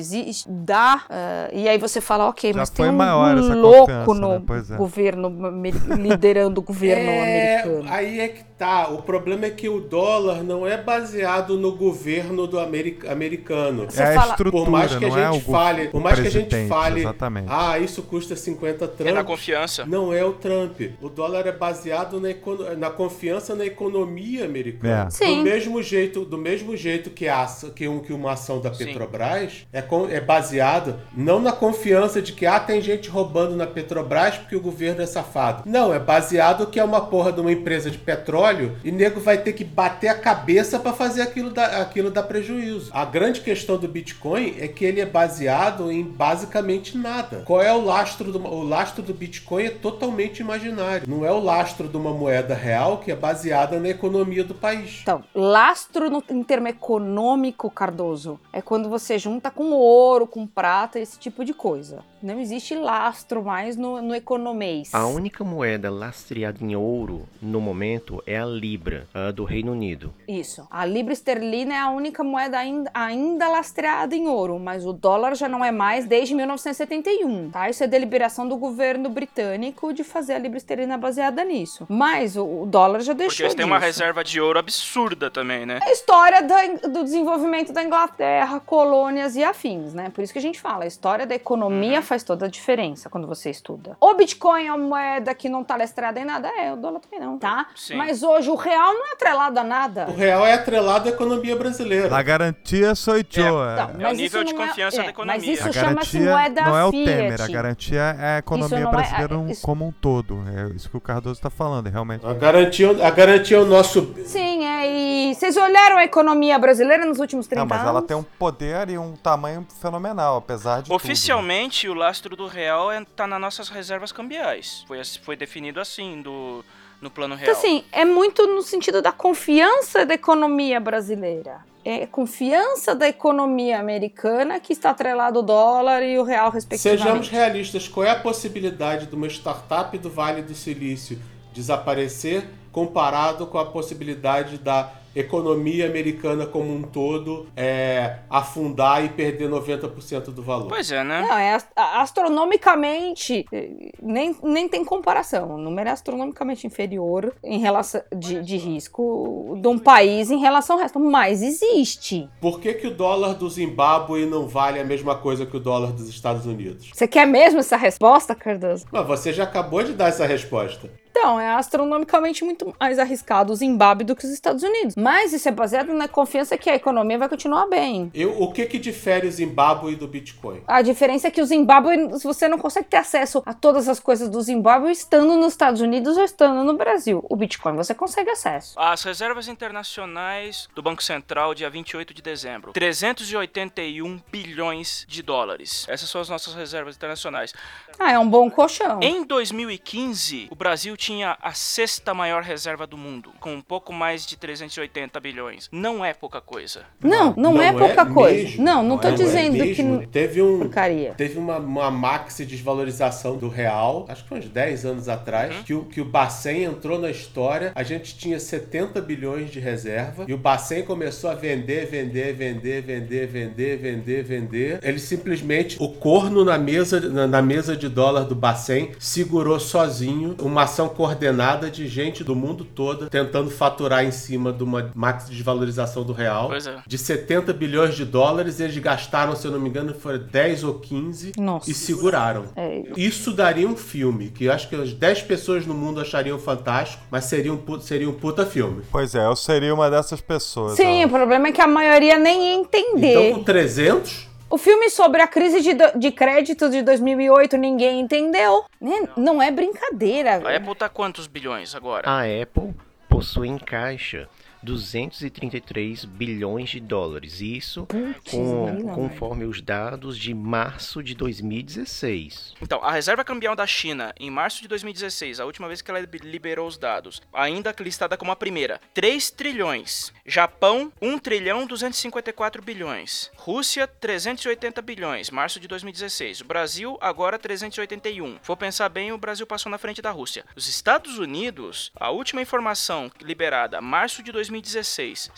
dá. E aí você fala, ok, já mas foi tem maior um essa louco no governo liderando o governo americano. Aí é que tá. O problema é que o dólar não é baseado no governo do americano. A estrutura, por mais que a gente fale, exatamente. Isso custa 50 Trump. É na confiança. Não é o Trump. O dólar é baseado na confiança na economia americana. Sim. Do mesmo jeito que uma ação da Petrobras é baseado não na confiança de que tem gente roubando na Petrobras porque o governo é safado. Não, é baseado que é uma porra de uma empresa de petróleo e nego vai ter que bater a cabeça para fazer aquilo dar prejuízo. A grande questão do Bitcoin é que ele é baseado em basicamente nada. Qual é o lastro do Bitcoin? É totalmente imaginário. Não é o lastro de uma moeda real que é baseada na economia do país. Então, lastro em termo econômico, Cardoso, é quando você junta com ouro, com prata, esse tipo de coisa. Não existe lastro mais no economês. A única moeda lastreada em ouro no momento é a Libra, do Reino Unido. Isso. A Libra esterlina é a única moeda ainda lastreada em ouro, mas o dólar já não é mais desde 1971, tá? Isso é deliberação do governo britânico de fazer a Libra esterlina baseada nisso. Mas o dólar já deixou. Porque eles têm uma reserva de ouro absurda também, né? A história do desenvolvimento da Inglaterra, colônias e afins, né? Por isso que a gente fala, a história da economia faz toda a diferença quando você estuda. O Bitcoin é uma moeda que não tá lastreada em nada? O dólar também não, tá? Sim. Mas hoje o real não é atrelado a nada. O real é atrelado à economia brasileira. A garantia sou eu. É o nível de confiança da economia. Mas isso a chama-se garantia moeda não é o fiat. Temer, a garantia é a economia brasileira como um todo. É isso que o Cardoso tá falando, realmente. A garantia é o nosso... Sim, e vocês olharam a economia brasileira nos últimos 30 anos? Mas ela tem um poder e um tamanho fenomenal, apesar de Oficialmente, o lastro do real tá nas nossas reservas cambiais. Foi definido assim no plano real. Então, assim, é muito no sentido da confiança da economia brasileira. É confiança da economia americana que está atrelado ao dólar e o real, respectivamente. Sejamos realistas. Qual é a possibilidade de uma startup do Vale do Silício desaparecer comparado com a possibilidade da economia americana como um todo afundar e perder 90% do valor? Pois é, né? Não, astronomicamente, nem tem comparação. O número é astronomicamente inferior em relação de risco de um país em relação ao resto, mas existe. Por que o dólar do Zimbábue não vale a mesma coisa que o dólar dos Estados Unidos? Você quer mesmo essa resposta, Cardoso? Mas você já acabou de dar essa resposta. Então, é astronomicamente muito mais arriscado o Zimbábue do que os Estados Unidos. Mas isso é baseado na confiança que a economia vai continuar bem. O que difere o Zimbábue do Bitcoin? A diferença é que o Zimbábue, você não consegue ter acesso a todas as coisas do Zimbábue estando nos Estados Unidos ou estando no Brasil. O Bitcoin você consegue acesso. As reservas internacionais do Banco Central, dia 28 de dezembro. 381 bilhões de dólares. Essas são as nossas reservas internacionais. É um bom colchão. Em 2015, o Brasil tinha a 6ª maior reserva do mundo, com um pouco mais de 380 bilhões. Não é pouca coisa. Não é pouca coisa. Mesmo. Não tô dizendo mesmo. que... Teve Porcaria. Teve uma maxi desvalorização do real, acho que uns 10 anos atrás, que o Bacen entrou na história. A gente tinha 70 bilhões de reserva e o Bacen começou a vender. Ele simplesmente, o corno na mesa de dólar do Bacen segurou sozinho uma ação coordenada de gente do mundo todo tentando faturar em cima de uma maxi desvalorização do real. Pois é. De 70 bilhões de dólares, eles gastaram, se eu não me engano, foram 10 ou 15 Nossa. e seguraram. Isso daria um filme, que eu acho que as 10 pessoas no mundo achariam fantástico, mas seria um puta filme. Pois é, eu seria uma dessas pessoas. Sim, o problema é que a maioria nem ia entender. Então, com 300... O filme sobre a crise de crédito de 2008 ninguém entendeu. Né? Não é brincadeira. A Apple tá quantos bilhões agora? A Apple possui em caixa 233 bilhões de dólares. Isso conforme os dados de março de 2016. Então, a reserva cambial da China, em março de 2016, a última vez que ela liberou os dados, ainda listada como a primeira, 3 trilhões. Japão, 1 trilhão 254 bilhões. Rússia, 380 bilhões, março de 2016. O Brasil, agora 381. Vou pensar bem, o Brasil passou na frente da Rússia. Os Estados Unidos, a última informação liberada, março de 2016,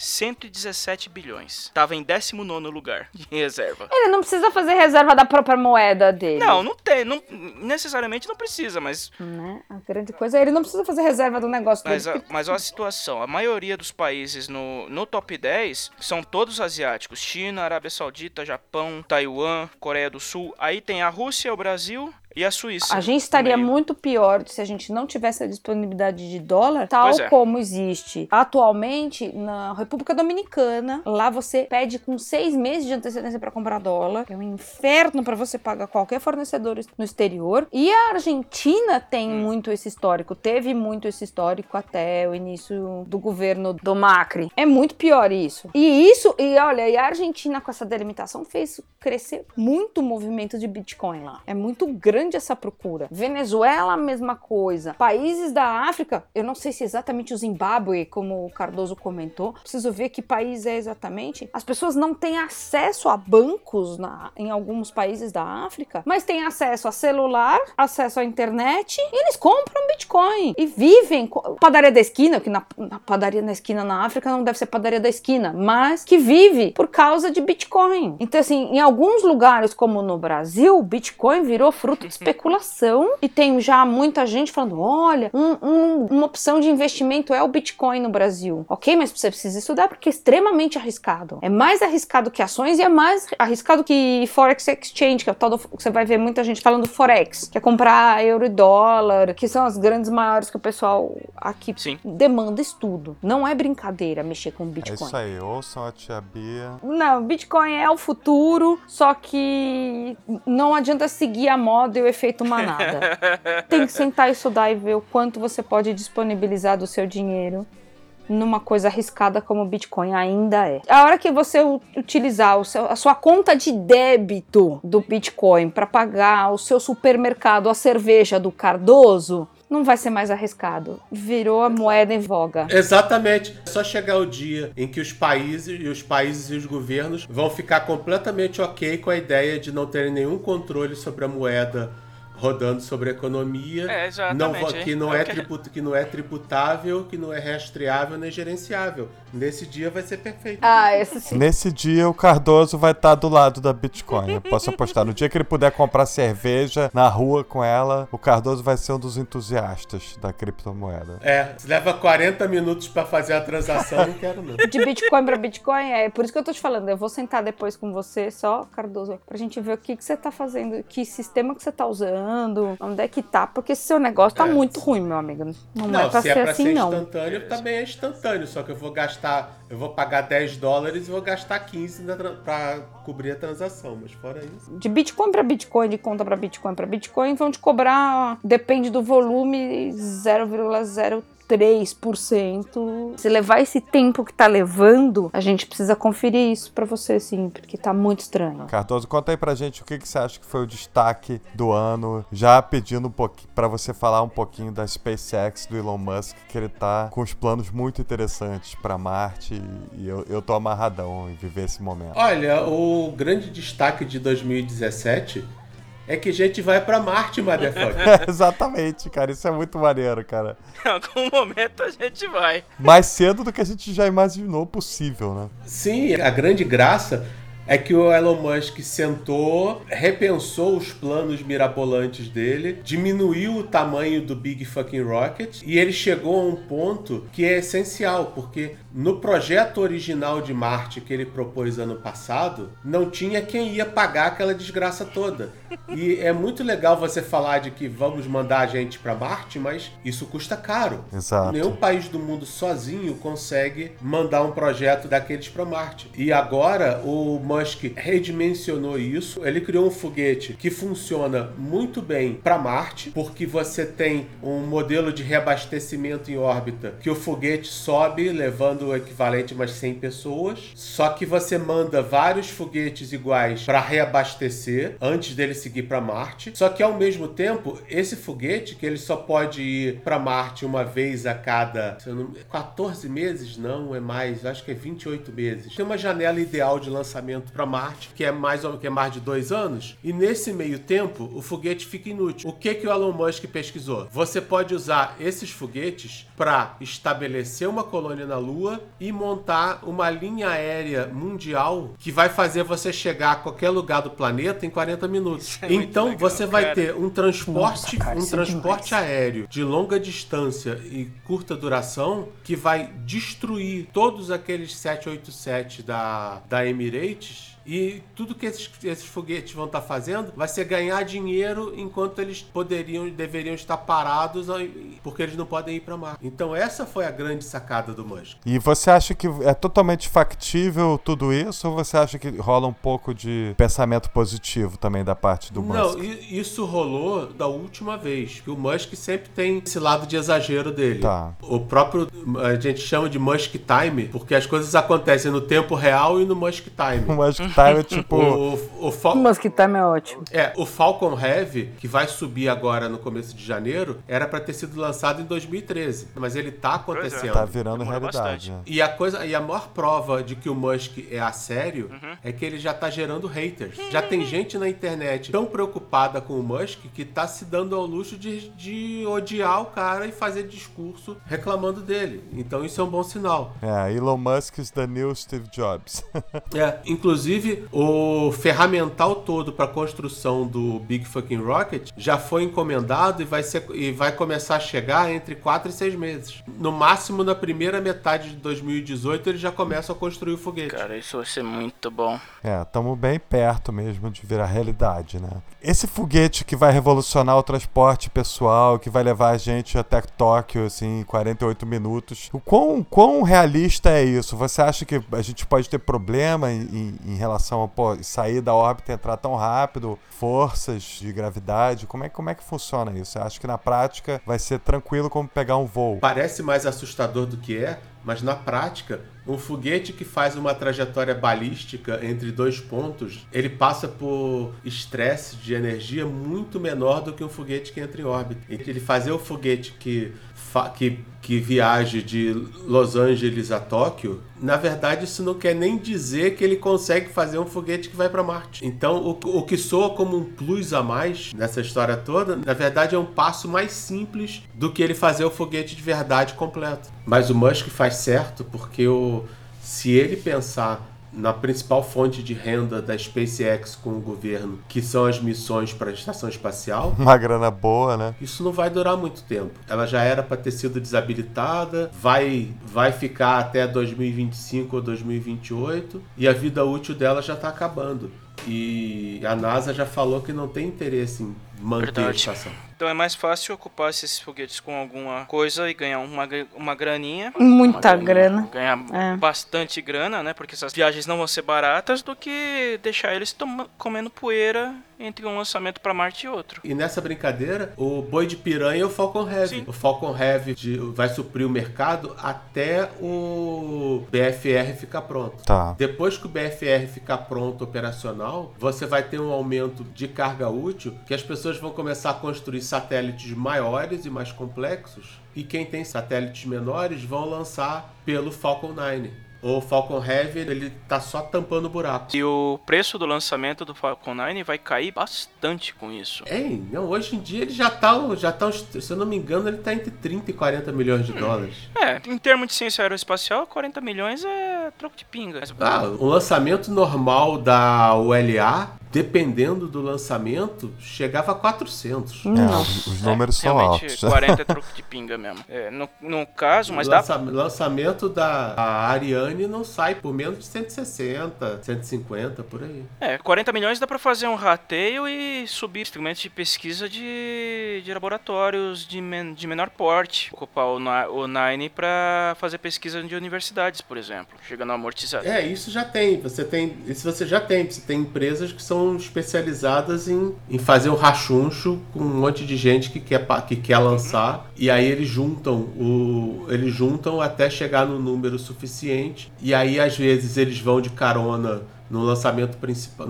117 bilhões. Estava em 19º lugar de reserva. Ele não precisa fazer reserva da própria moeda dele. Não tem. Não, necessariamente não precisa, mas... Né? A grande coisa é ele não precisa fazer reserva do negócio dele. Mas olha a situação. A maioria dos países no top 10 são todos asiáticos. China, Arábia Saudita, Japão, Taiwan, Coreia do Sul. Aí tem a Rússia, o Brasil... e a Suíça. A gente estaria muito pior se a gente não tivesse a disponibilidade de dólar, tal como existe atualmente na República Dominicana. Lá você pede com 6 meses de antecedência para comprar dólar. É um inferno para você pagar qualquer fornecedor no exterior. E a Argentina tem muito esse histórico. Teve muito esse histórico até o início do governo do Macri. É muito pior isso. E olha, a Argentina com essa delimitação fez crescer muito o movimento de Bitcoin lá. É muito grande essa procura. Venezuela, a mesma coisa. Países da África, eu não sei se exatamente o Zimbábue, como o Cardoso comentou, preciso ver que país é exatamente. As pessoas não têm acesso a bancos em alguns países da África, mas têm acesso a celular, acesso à internet, e eles compram Bitcoin e vivem. Padaria da esquina, que na padaria na esquina na África não deve ser padaria da esquina, mas que vive por causa de Bitcoin. Então, assim, em alguns lugares, como no Brasil, o Bitcoin virou fruto de especulação e tem já muita gente falando, olha, uma opção de investimento é o Bitcoin no Brasil. Ok, mas você precisa estudar porque é extremamente arriscado. É mais arriscado que ações e é mais arriscado que Forex Exchange, que é o tal que você vai ver muita gente falando Forex, que é comprar euro e dólar, que são as grandes maiores que o pessoal aqui demanda estudo. Não é brincadeira mexer com Bitcoin. É isso aí, ouçam a tia Bia. Não, Bitcoin é o futuro, só que não adianta seguir a moda e o efeito manada. Tem que sentar e estudar e ver o quanto você pode disponibilizar do seu dinheiro numa coisa arriscada como o Bitcoin ainda é. A hora que você utilizar a sua conta de débito do Bitcoin para pagar o seu supermercado, a cerveja do Cardoso, não vai ser mais arriscado. Virou a moeda em voga. Exatamente. É só chegar o dia em que os países e os governos vão ficar completamente ok com a ideia de não terem nenhum controle sobre a moeda rodando sobre a economia, que não é tributável, que não é rastreável nem gerenciável. Nesse dia vai ser perfeito. Esse sim. Nesse dia o Cardoso vai estar do lado da Bitcoin. Eu posso apostar. No dia que ele puder comprar cerveja na rua com ela, o Cardoso vai ser um dos entusiastas da criptomoeda. Se leva 40 minutos pra fazer a transação, não quero não. De Bitcoin pra Bitcoin, é por isso que eu tô te falando. Eu vou sentar depois com você, só, Cardoso, pra gente ver o que você tá fazendo, que sistema que você tá usando, onde é que tá, porque esse seu negócio tá muito ruim, meu amigo. Não é pra ser assim, não. Se é pra ser instantâneo, também é instantâneo, só que eu vou pagar $10 e vou gastar 15 pra cobrir a transação, mas fora isso. De Bitcoin pra Bitcoin, de conta pra Bitcoin, vão te cobrar, depende do volume, 0,0 3%. Se levar esse tempo que tá levando, a gente precisa conferir isso pra você, sim, porque tá muito estranho. Cardoso, conta aí pra gente o que você acha que foi o destaque do ano, já pedindo um pouquinho pra você falar um pouquinho da SpaceX do Elon Musk, que ele tá com os planos muito interessantes pra Marte, e eu tô amarradão em viver esse momento. Olha, o grande destaque de 2017 é que a gente vai pra Marte, motherfucker. Exatamente, cara, isso é muito maneiro, cara. Em algum momento a gente vai. Mais cedo do que a gente já imaginou possível, né? Sim, a grande graça é que o Elon Musk sentou, repensou os planos mirabolantes dele, diminuiu o tamanho do Big Fucking Rocket e ele chegou a um ponto que é essencial, porque no projeto original de Marte que ele propôs ano passado, não tinha quem ia pagar aquela desgraça toda. E é muito legal você falar de que vamos mandar a gente para Marte, mas isso custa caro. Exato. Nenhum país do mundo sozinho consegue mandar um projeto daqueles para Marte. E agora o Musk redimensionou isso. Ele criou um foguete que funciona muito bem para Marte, porque você tem um modelo de reabastecimento em órbita que o foguete sobe levando o equivalente a umas 100 pessoas, só que você manda vários foguetes iguais para reabastecer antes dele seguir para Marte. Só que ao mesmo tempo, esse foguete, que ele só pode ir para Marte uma vez a cada 14 meses, não, é mais, acho que é 28 meses. Tem uma janela ideal de lançamento para Marte, que é mais de 2 anos, e nesse meio tempo, o foguete fica inútil. O que o Elon Musk pesquisou? Você pode usar esses foguetes para estabelecer uma colônia na Lua e montar uma linha aérea mundial que vai fazer você chegar a qualquer lugar do planeta em 40 minutos. Então legal, você vai cara. ter um transporte, Nossa, cara, isso é demais. aéreo de longa distância e curta duração que vai destruir todos aqueles 787 da Emirates. E tudo que esses foguetes vão estar fazendo vai ser ganhar dinheiro enquanto eles deveriam estar parados porque eles não podem ir para Marte. Então essa foi a grande sacada do Musk. E você acha que é totalmente factível tudo isso, ou você acha que rola um pouco de pensamento positivo também da parte do Musk? Não, isso rolou da última vez, que o Musk sempre tem esse lado de exagero dele. Tá. O próprio, a gente chama de Musk Time, porque as coisas acontecem no tempo real e no Musk Time. O Musk Time é tipo... O Musk Time é ótimo. o Falcon Heavy, que vai subir agora no começo de janeiro, era para ter sido lançado em 2013, mas ele tá acontecendo. Tá virando Demorou realidade. bastante. Né? E a maior prova de que o Musk é a sério é que ele já tá gerando haters. Já tem gente na internet tão preocupada com o Musk que tá se dando ao luxo de odiar o cara e fazer discurso reclamando dele. Então isso é um bom sinal. Elon Musk is the new Steve Jobs. Inclusive, o ferramental todo para construção do Big Fucking Rocket já foi encomendado e vai começar a chegar entre 4 e 6 meses. No máximo, na primeira metade de 2018, eles já começam a construir o foguete. Cara, isso vai ser muito bom. Estamos bem perto mesmo de virar realidade, né? Esse foguete que vai revolucionar o transporte pessoal, que vai levar a gente até Tóquio, assim, em 48 minutos. O quão realista é isso? Você acha que a gente pode ter problema em relação a sair da órbita e entrar tão rápido? Forças de gravidade? Como é que funciona isso? Você acha que na prática vai ser tranquilo como pegar um voo? Parece mais assustador do que é, mas na prática, um foguete que faz uma trajetória balística entre 2 pontos, ele passa por estresse de energia muito menor do que um foguete que entra em órbita. Ele fazer o foguete que viaje de Los Angeles a Tóquio, na verdade isso não quer nem dizer que ele consegue fazer um foguete que vai para Marte. Então o que soa como um plus a mais nessa história toda, na verdade é um passo mais simples do que ele fazer o foguete de verdade completo. Mas o Musk faz certo porque se ele pensar na principal fonte de renda da SpaceX com o governo, que são as missões para a estação espacial, uma grana boa, né? Isso não vai durar muito tempo. Ela já era para ter sido desabilitada, vai ficar até 2025 ou 2028 e a vida útil dela já está acabando. E a NASA já falou que não tem interesse em manter a estação. Então é mais fácil ocupar esses foguetes com alguma coisa e ganhar uma graninha. Muita grana. Ganhar bastante grana, né? Porque essas viagens não vão ser baratas, do que deixar eles comendo poeira entre um lançamento para Marte e outro. E nessa brincadeira, o boi de piranha é o Falcon Heavy. Sim. O Falcon Heavy vai suprir o mercado até o BFR ficar pronto. Tá. Depois que o BFR ficar pronto, operacional, você vai ter um aumento de carga útil, que as pessoas vão começar a construir satélites maiores e mais complexos, e quem tem satélites menores vão lançar pelo Falcon 9. O Falcon Heavy, ele tá só tampando o buraco. E o preço do lançamento do Falcon 9 vai cair bastante com isso. Não, hoje em dia ele já tá, se eu não me engano, ele tá entre 30 e 40 milhões de dólares. Em termos de ciência aeroespacial, 40 milhões é troco de pinga. O lançamento normal da ULA, dependendo do lançamento, chegava a 400. Os números são realmente, altos. 40 é troco de pinga mesmo. No caso, mas lançamento da Ariane não sai por menos de 160, 150, por aí. 40 milhões dá pra fazer um rateio e subir instrumentos de pesquisa de laboratórios de menor porte. Ocupar o Nine pra fazer pesquisa de universidades, por exemplo. Chegando a amortizar. Isso já tem. Você tem empresas que são especializadas em fazer um rachuncho com um monte de gente que quer lançar. E aí eles juntam até chegar no número suficiente. E aí, às vezes, eles vão de carona no lançamento principal,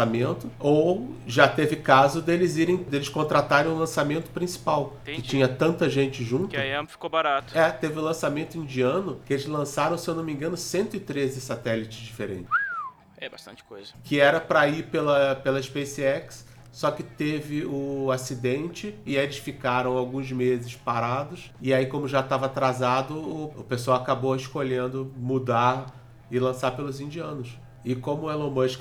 ou já teve caso deles contratarem o lançamento principal. Entendi. Que tinha tanta gente junto. Que aí ficou barato. Teve o lançamento indiano, que eles lançaram, se eu não me engano, 113 satélites diferentes. É bastante coisa. Que era para ir pela SpaceX, só que teve o acidente e eles ficaram alguns meses parados. E aí, como já estava atrasado, o pessoal acabou escolhendo mudar e lançar pelos indianos. E como o Elon Musk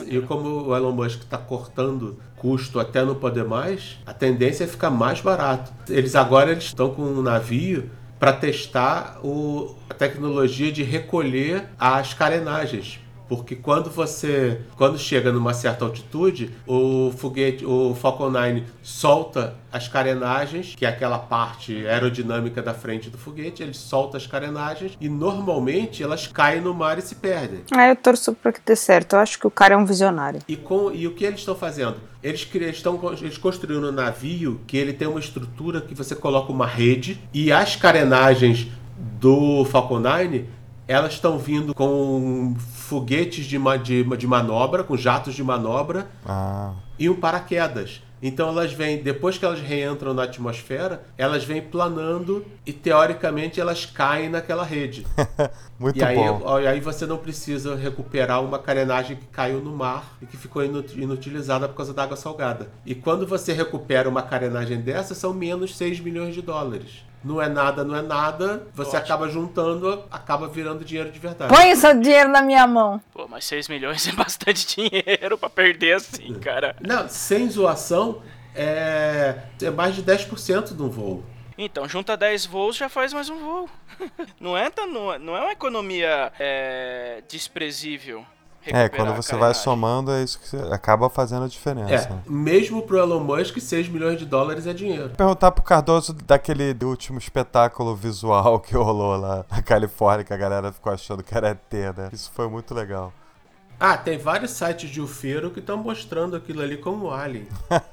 está cortando custo até não poder mais, a tendência é ficar mais barato. Eles estão com um navio para testar a tecnologia de recolher as carenagens. Porque quando chega numa certa altitude, o Falcon 9 solta as carenagens, que é aquela parte aerodinâmica da frente do foguete, ele solta as carenagens e normalmente elas caem no mar e se perdem. Eu torço para que dê certo. Eu acho que o cara é um visionário. E o que eles estão fazendo? Eles construíram um navio que ele tem uma estrutura que você coloca uma rede, e as carenagens do Falcon 9, elas estão vindo com foguetes de manobra, com jatos de manobra e um paraquedas. Então elas vêm, depois que elas reentram na atmosfera, elas vêm planando e teoricamente elas caem naquela rede. Muito e aí, bom. E aí você não precisa recuperar uma carenagem que caiu no mar e que ficou inutilizada por causa da água salgada. E quando você recupera uma carenagem dessa, são menos 6 milhões de dólares. Não é nada, você acaba juntando, acaba virando dinheiro de verdade. Põe esse dinheiro na minha mão. Pô, mas 6 milhões é bastante dinheiro pra perder assim, cara. Não, sem zoação, é mais de 10% de um voo. Então, junta 10 voos, já faz mais um voo. Não é uma economia desprezível. Quando você vai somando, é isso que acaba fazendo a diferença. Mesmo pro Elon Musk, 6 milhões de dólares é dinheiro. Vou perguntar pro Cardoso do último espetáculo visual que rolou lá na Califórnia, que a galera ficou achando que era ET, né? Isso foi muito legal. Tem vários sites de ufeiro que estão mostrando aquilo ali como alien.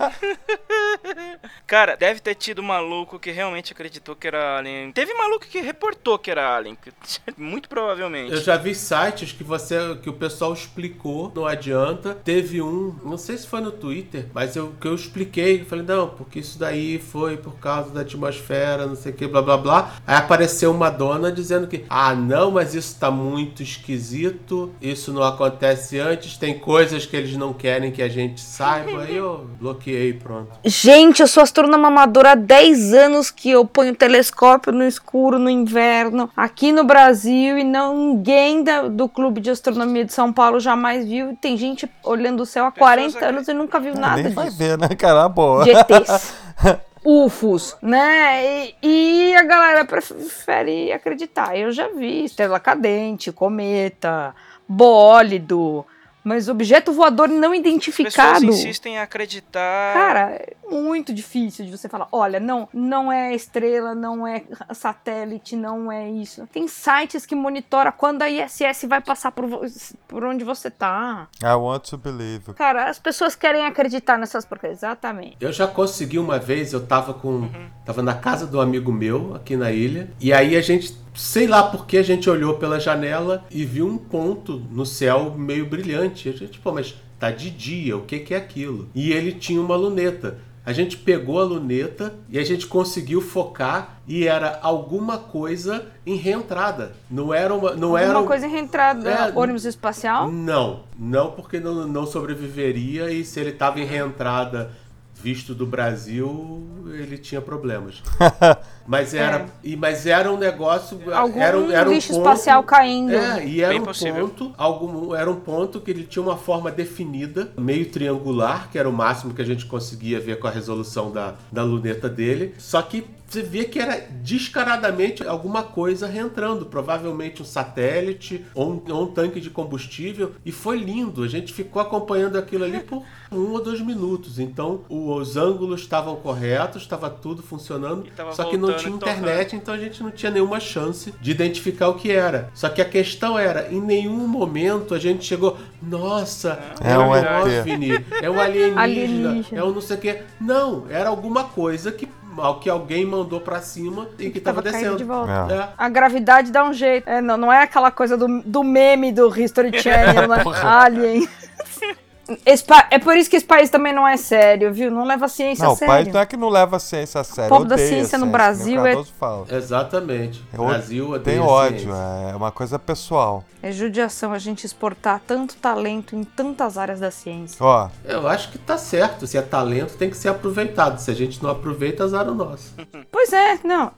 Cara, deve ter tido maluco que realmente acreditou que era alien. Teve maluco que reportou que era alien, muito provavelmente. Eu já vi sites que o pessoal explicou, não adianta. Teve não sei se foi no Twitter, mas que eu expliquei. Falei, não, porque isso daí foi por causa da atmosfera, não sei o que, blá blá blá. Aí apareceu uma dona dizendo que, não, mas isso tá muito esquisito, isso não acontece antes, tem coisas que eles não querem que a gente saiba. Aí eu bloqueei, pronto. Gente, eu sou astrônoma amadora há 10 anos que eu ponho telescópio no escuro, no inverno, aqui no Brasil, e ninguém do Clube de Astronomia de São Paulo jamais viu. Tem gente olhando o céu há 40 anos e nunca viu nada Nem disso. vai ver, né, cara? Boa. De ETs. UFOs, né? E a galera prefere acreditar. Eu já vi estrela cadente, cometa, bólido, Mas objeto voador não As identificado. pessoas insistem em acreditar. Cara, é muito difícil de você falar, olha, não é estrela, não é satélite, não é isso. Tem sites que monitoram quando a ISS vai passar por onde você tá. I want to believe. Cara, as pessoas querem acreditar nessas porcarias. Exatamente. Eu já consegui uma vez, eu tava na casa de um amigo meu, aqui na ilha, e aí a gente, sei lá por que, a gente olhou pela janela e viu um ponto no céu meio brilhante. A gente, pô, mas tá de dia, o que é aquilo? E ele tinha uma luneta. A gente pegou a luneta e a gente conseguiu focar e era alguma coisa em reentrada. Não era uma... Alguma coisa em reentrada, ônibus espacial? Não, porque não sobreviveria, e se ele tava em reentrada visto do Brasil, ele tinha problemas. Mas era um negócio... era um lixo ponto, espacial caindo. E era Bem um possível. ponto, era um ponto que ele tinha uma forma definida, meio triangular, que era o máximo que a gente conseguia ver com a resolução da luneta dele. Só que você via que era descaradamente alguma coisa reentrando, provavelmente um satélite ou um tanque de combustível, e foi lindo. A gente ficou acompanhando aquilo ali por 1 ou 2 minutos. Então os ângulos estavam corretos, estava tudo funcionando, só que não tinha internet, então a gente não tinha nenhuma chance de identificar o que era. Só que a questão era, em nenhum momento a gente chegou, nossa, é um OVNI, é um alienígena, Alienígena. é um não sei o que. Não, era alguma coisa que alguém mandou pra cima e que tava caindo descendo. de volta. É. A gravidade dá um jeito. Não é aquela coisa do meme do History Channel, né? Alien. É por isso que esse país também não é sério, viu? Não leva a ciência a Não, o sério. país não é que não leva a ciência a sério. O povo da odeia ciência a no ciência, Brasil que nem o Cardoso fala. Exatamente. O Brasil odeia Tem a ódio, ciência. é uma coisa pessoal. É judiação a gente exportar tanto talento em tantas áreas da ciência. Ó, Eu acho que tá certo. Se é talento, tem que ser aproveitado. Se a gente não aproveita, azar o nosso. Pois é, não,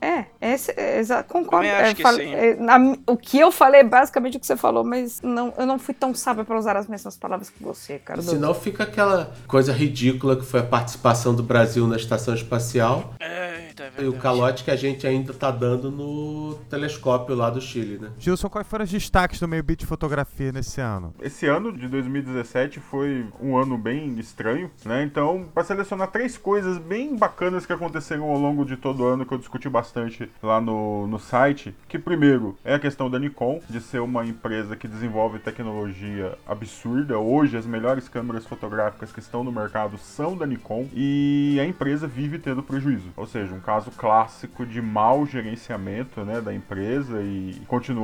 concordo. Também acho que sim. O que eu falei é basicamente o que você falou, mas eu não fui tão sábia pra usar as mesmas palavras que você, cara. Senão fica aquela coisa ridícula que foi a participação do Brasil na estação espacial Eita, é e o verdade. calote que a gente ainda tá dando no telescópio lá do Chile, né? Gilson, quais foram os destaques do meio beat de fotografia nesse ano? Esse ano de 2017 foi um ano bem estranho, né? Então, para selecionar 3 coisas bem bacanas que aconteceram ao longo de todo o ano, que eu discuti bastante lá no site, que primeiro é a questão da Nikon, de ser uma empresa que desenvolve tecnologia absurda. Hoje, as melhores câmeras fotográficas que estão no mercado são da Nikon, e a empresa vive tendo prejuízo. Ou seja, um caso clássico de mau gerenciamento, né, da empresa, e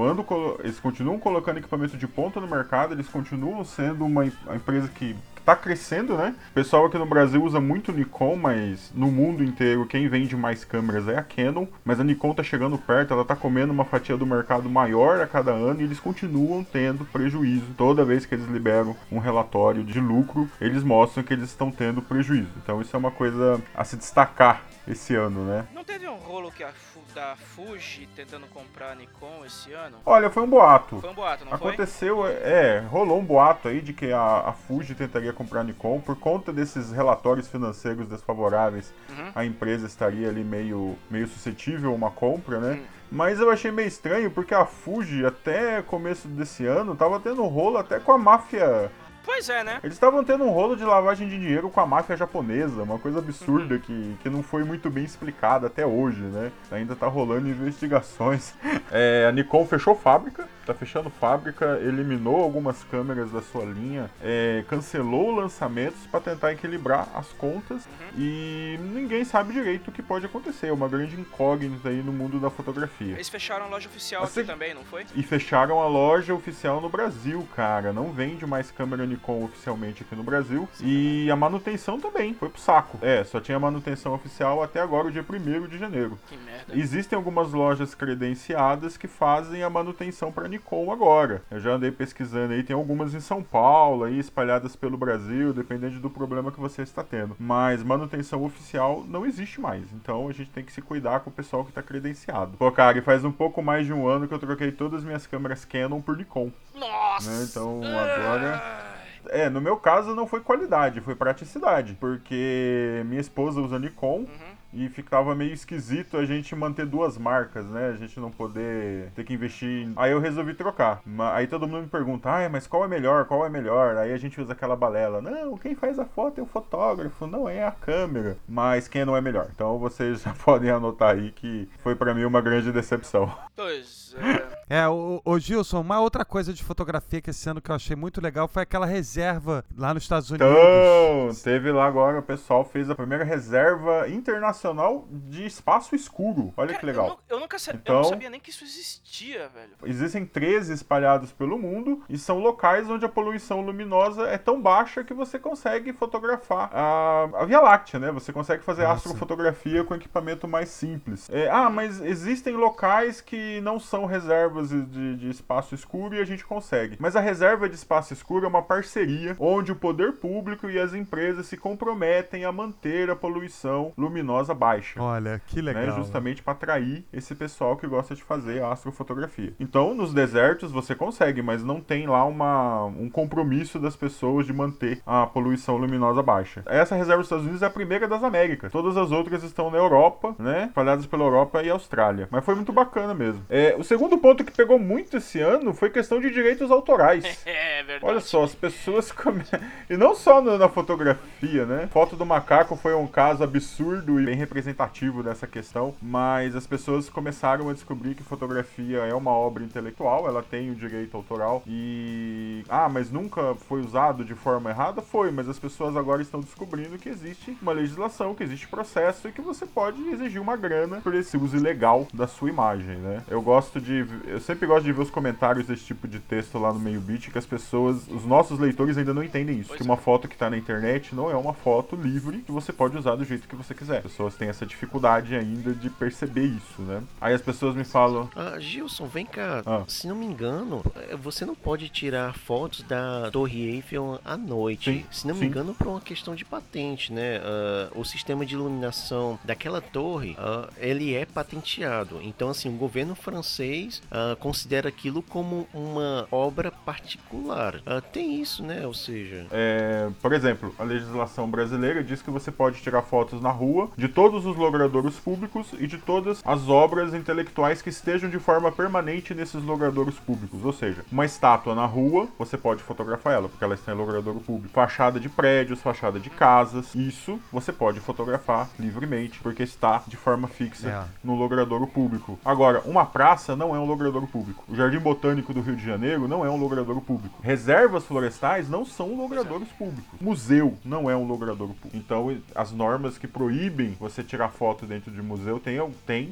eles continuam colocando equipamento de ponta no mercado, eles continuam sendo uma empresa que tá crescendo, né? O pessoal aqui no Brasil usa muito Nikon, mas no mundo inteiro quem vende mais câmeras é a Canon, mas a Nikon tá chegando perto, ela tá comendo uma fatia do mercado maior a cada ano, e eles continuam tendo prejuízo. Toda vez que eles liberam um relatório de lucro, eles mostram que eles estão tendo prejuízo. Então isso é uma coisa a se destacar esse ano, né? Não teve um rolo que da Fuji tentando comprar a Nikon esse ano? Olha, foi um boato. Foi um boato, não Aconteceu, rolou um boato aí de que a Fuji tentaria comprar a Nikon por conta desses relatórios financeiros desfavoráveis. A empresa estaria ali meio suscetível a uma compra, né? Mas eu achei meio estranho porque a Fuji, até começo desse ano, tava tendo rolo até com a máfia. Pois é, né? Eles estavam tendo um rolo de lavagem de dinheiro com a máfia japonesa, uma coisa absurda que não foi muito bem explicada até hoje, né? Ainda tá rolando investigações. A Nikon fechou fábrica, tá fechando fábrica, eliminou algumas câmeras da sua linha, cancelou lançamentos para tentar equilibrar as contas, e ninguém sabe direito o que pode acontecer. É uma grande incógnita aí no mundo da fotografia. Eles fecharam a loja oficial aqui também, não foi? E fecharam a loja oficial no Brasil, cara. Não vende mais câmera Nikon oficialmente aqui no Brasil. E a manutenção também foi pro saco. Só tinha manutenção oficial até agora, o dia 1º de janeiro. Que merda. Existem algumas lojas credenciadas que fazem a manutenção para Nikon agora. Eu já andei pesquisando aí, tem algumas em São Paulo, aí espalhadas pelo Brasil, dependendo do problema que você está tendo. Mas manutenção oficial não existe mais. Então a gente tem que se cuidar com o pessoal que está credenciado. Pô, cara, e faz um pouco mais de um ano que eu troquei todas as minhas câmeras Canon por Nikon. Nossa! Né? Então agora... no meu caso não foi qualidade, foi praticidade, porque minha esposa usa Nikon e ficava meio esquisito a gente manter duas marcas, né? A gente não poder ter que investir. Aí eu resolvi trocar. Aí todo mundo me pergunta, mas qual é melhor? Qual é melhor? Aí a gente usa aquela balela. Não, quem faz a foto é o fotógrafo, não é a câmera. Mas quem não é melhor? Então vocês já podem anotar aí que foi pra mim uma grande decepção. Pois Ô Gilson, uma outra coisa de fotografia que esse ano que eu achei muito legal foi aquela reserva lá nos Estados Unidos. Então, teve lá agora, o pessoal fez a primeira reserva internacional de espaço escuro. Olha que legal. Eu não sabia nem que isso existia, velho. Existem 13 espalhados pelo mundo e são locais onde a poluição luminosa é tão baixa que você consegue fotografar a Via Láctea, né? Você consegue fazer astrofotografia com equipamento mais simples. Mas existem locais que não são reservas de espaço escuro e a gente consegue. Mas a reserva de espaço escuro é uma parceria onde o poder público e as empresas se comprometem a manter a poluição luminosa baixa. Olha, que legal. Né? Justamente para atrair esse pessoal que gosta de fazer astrofotografia. Então, nos desertos você consegue, mas não tem lá um compromisso das pessoas de manter a poluição luminosa baixa. Essa reserva dos Estados Unidos é a primeira das Américas. Todas as outras estão na Europa, né? Espalhadas pela Europa e Austrália. Mas foi muito bacana mesmo. O segundo ponto que pegou muito esse ano foi questão de direitos autorais. É verdade. Olha só, as pessoas... E não só na fotografia, né? Foto do macaco foi um caso absurdo e bem representativo dessa questão, mas as pessoas começaram a descobrir que fotografia é uma obra intelectual, ela tem o direito autoral e... mas nunca foi usado de forma errada? Foi, mas as pessoas agora estão descobrindo que existe uma legislação, que existe processo e que você pode exigir uma grana por esse uso ilegal da sua imagem, né? Eu sempre gosto de ver os comentários desse tipo de texto lá no Meio Beat, que as pessoas, os nossos leitores ainda não entendem isso, que uma foto que tá na internet não é uma foto livre que você pode usar do jeito que você quiser. As pessoas têm essa dificuldade ainda de perceber isso, né? Aí as pessoas me falam... Gilson, vem cá. Se não me engano, você não pode tirar fotos da Torre Eiffel à noite. Sim, se não me engano, por uma questão de patente, né? O sistema de iluminação daquela torre, ele é patenteado. Então, assim, o governo francês considera aquilo como uma obra particular. Tem isso, né? Ou seja... Por exemplo, a legislação brasileira diz que você pode tirar fotos na rua de todos os logradouros públicos e de todas as obras intelectuais que estejam de forma permanente nesses logradouros públicos. Ou seja, uma estátua na rua, você pode fotografar ela, porque ela está em logradouro público. Fachada de prédios, fachada de casas, isso você pode fotografar livremente, porque está de forma fixa no logradouro público. Agora, uma praça não é um logradouro público. O Jardim Botânico do Rio de Janeiro não é um logradouro público. Reservas florestais não são logradouros públicos. Museu não é um logradouro público. Então, as normas que proíbem você tirar foto dentro de museu tem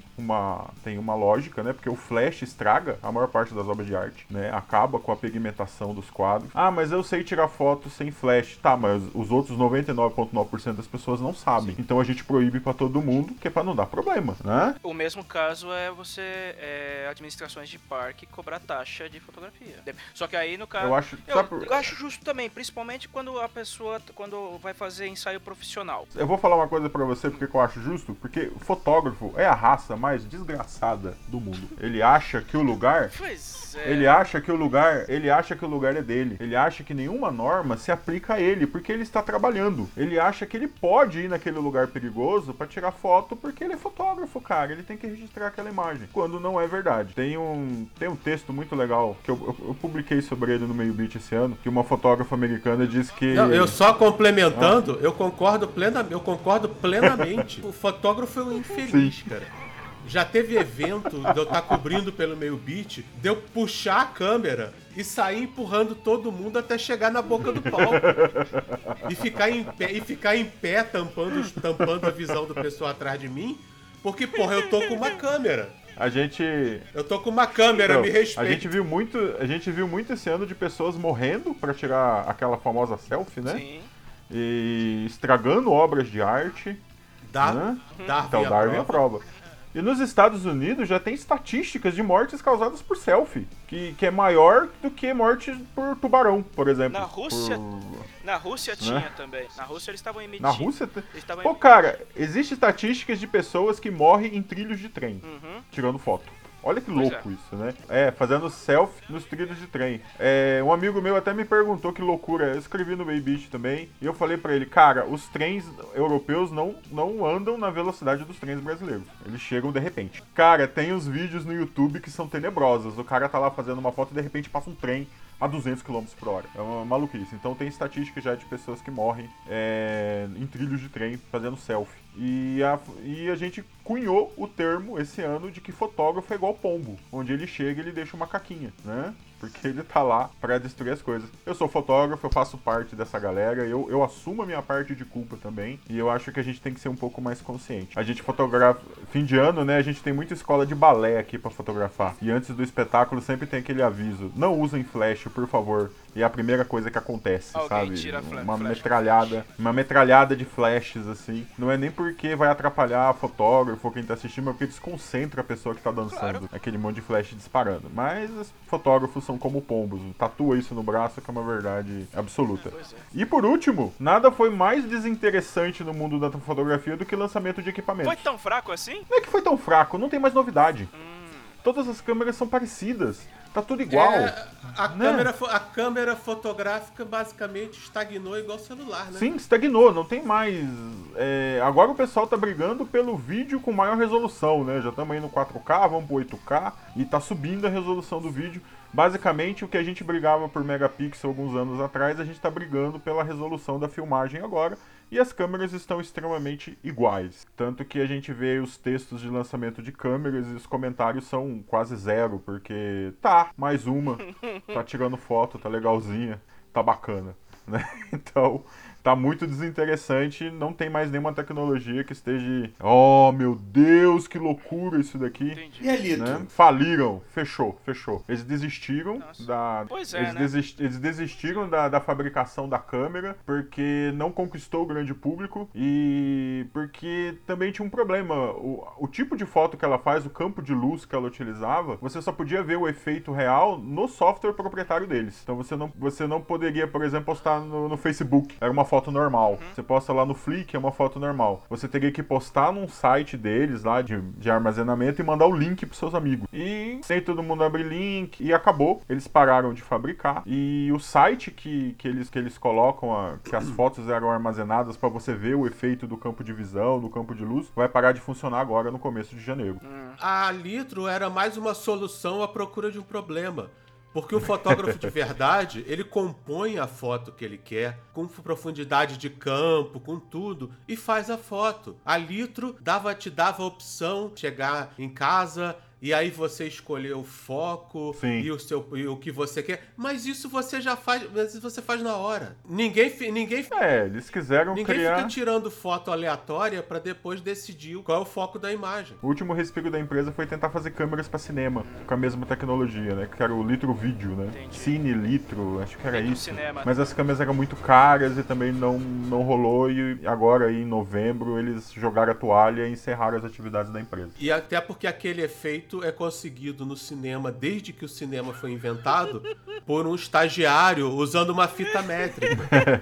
uma lógica, né? Porque o flash estraga a maior parte das obras de arte, né? Acaba com a pigmentação dos quadros. Mas eu sei tirar foto sem flash. Tá, mas os outros 99,9% das pessoas não sabem. Sim. Então a gente proíbe pra todo mundo, que é pra não dar problema, né? O mesmo caso é você, administrações de parque, cobrar taxa de fotografia. Só que aí, no caso... Eu acho justo também, principalmente quando a pessoa vai fazer ensaio profissional. Eu vou falar uma coisa pra você porque eu acho justo, porque o fotógrafo é a raça mais desgraçada do mundo. Ele acha que o lugar... Ele acha que o lugar é dele. Ele acha que nenhuma norma se aplica a ele, porque ele está trabalhando. Ele acha que ele pode ir naquele lugar perigoso pra tirar foto porque ele é fotógrafo, cara. Ele tem que registrar aquela imagem. Quando não é verdade. Tem um texto muito legal que eu publiquei sobre ele no Meio Beat esse ano, que uma fotógrafa americana diz que... Não, eu só complementando, eu concordo plenamente. O fotógrafo é um infeliz, cara. Já teve evento de eu estar cobrindo pelo Meio Beat, de eu puxar a câmera e sair empurrando todo mundo até chegar na boca do palco. E ficar em pé tampando a visão do pessoal atrás de mim, porque, porra, eu tô com uma câmera. Eu tô com uma câmera, me respeita. A gente viu muito esse ano de pessoas morrendo pra tirar aquela famosa selfie, né? Sim. E estragando obras de arte. Darwin a prova. E nos Estados Unidos já tem estatísticas de mortes causadas por selfie, que é maior do que morte por tubarão, por exemplo. Na Rússia tinha também. Na Rússia eles estavam emitindo. Na Rússia? Cara, existem estatísticas de pessoas que morrem em trilhos de trem, tirando foto. Olha que Pois louco isso, né? Fazendo selfie nos trilhos de trem. Um amigo meu até me perguntou que loucura. Eu escrevi no Baybit também. E eu falei pra ele, cara, os trens europeus não andam na velocidade dos trens brasileiros. Eles chegam de repente. Cara, tem uns vídeos no YouTube que são tenebrosos. O cara tá lá fazendo uma foto e de repente passa um trem a 200 km por hora. É uma maluquice. Então tem estatística já de pessoas que morrem em trilhos de trem fazendo selfie. E a gente cunhou o termo esse ano de que fotógrafo é igual pombo. Onde ele chega, ele deixa uma caquinha, né? Porque ele tá lá pra destruir as coisas. Eu sou fotógrafo, eu faço parte dessa galera, eu assumo a minha parte de culpa também, e eu acho que a gente tem que ser um pouco mais consciente. A gente fotografa, fim de ano, né, a gente tem muita escola de balé aqui pra fotografar, e antes do espetáculo sempre tem aquele aviso, não usem flash, por favor, e é a primeira coisa que acontece, Alguém sabe? tira Uma metralhada de flashes, assim, não é nem porque vai atrapalhar fotógrafo ou quem tá assistindo, mas porque desconcentra a pessoa que tá dançando, aquele monte de flash disparando. Mas os fotógrafos são como pombos, tatua isso no braço que é uma verdade absoluta. E por último, nada foi mais desinteressante no mundo da fotografia do que lançamento de equipamentos. Foi tão fraco assim? Não é que foi tão fraco, não tem mais novidade. Todas as câmeras são parecidas. Tá tudo igual. A câmera fotográfica basicamente estagnou igual celular, né? Sim, estagnou, não tem mais. Agora o pessoal tá brigando pelo vídeo com maior resolução, né? Já estamos aí no 4K, vamos pro 8K e tá subindo a resolução do vídeo. Basicamente, o que a gente brigava por megapixel alguns anos atrás, a gente tá brigando pela resolução da filmagem agora. E as câmeras estão extremamente iguais. Tanto que a gente vê os textos de lançamento de câmeras e os comentários são quase zero, porque mais uma, tá tirando foto, tá legalzinha, tá bacana, né? Então, tá muito desinteressante, não tem mais nenhuma tecnologia que esteja... Oh, meu Deus, que loucura isso daqui. Entendi. E ali, Né? Faliram, fechou. Eles desistiram eles desistiram da fabricação da câmera porque não conquistou o grande público e porque também tinha um problema. O tipo de foto que ela faz, o campo de luz que ela utilizava, você só podia ver o efeito real no software proprietário deles. Então você não poderia, por exemplo, postar no Facebook. Era uma foto normal. Você posta lá no Flickr, é uma foto normal. Você teria que postar num site deles lá de armazenamento e mandar o link pros seus amigos. E nem todo mundo abre link e acabou. Eles pararam de fabricar. E o site que eles colocam, que as fotos eram armazenadas para você ver o efeito do campo de visão, do campo de luz, vai parar de funcionar agora no começo de janeiro. A Litro era mais uma solução à procura de um problema. Porque o fotógrafo de verdade, ele compõe a foto que ele quer, com profundidade de campo, com tudo, e faz a foto. A Litro te dava a opção de chegar em casa e aí você escolher o foco e o que você quer. Mas isso você já faz, você faz na hora. Ninguém eles quiseram criar... fica tirando foto aleatória pra depois decidir qual é o foco da imagem. O último respiro da empresa foi tentar fazer câmeras pra cinema com a mesma tecnologia, né? Que era o Litro Vídeo, né? Entendi. Cine Litro, acho que era Litro isso. Cinema. Mas as câmeras eram muito caras e também não rolou. E agora, aí, em novembro, eles jogaram a toalha e encerraram as atividades da empresa. E até porque aquele efeito é conseguido no cinema, desde que o cinema foi inventado, por um estagiário usando uma fita métrica.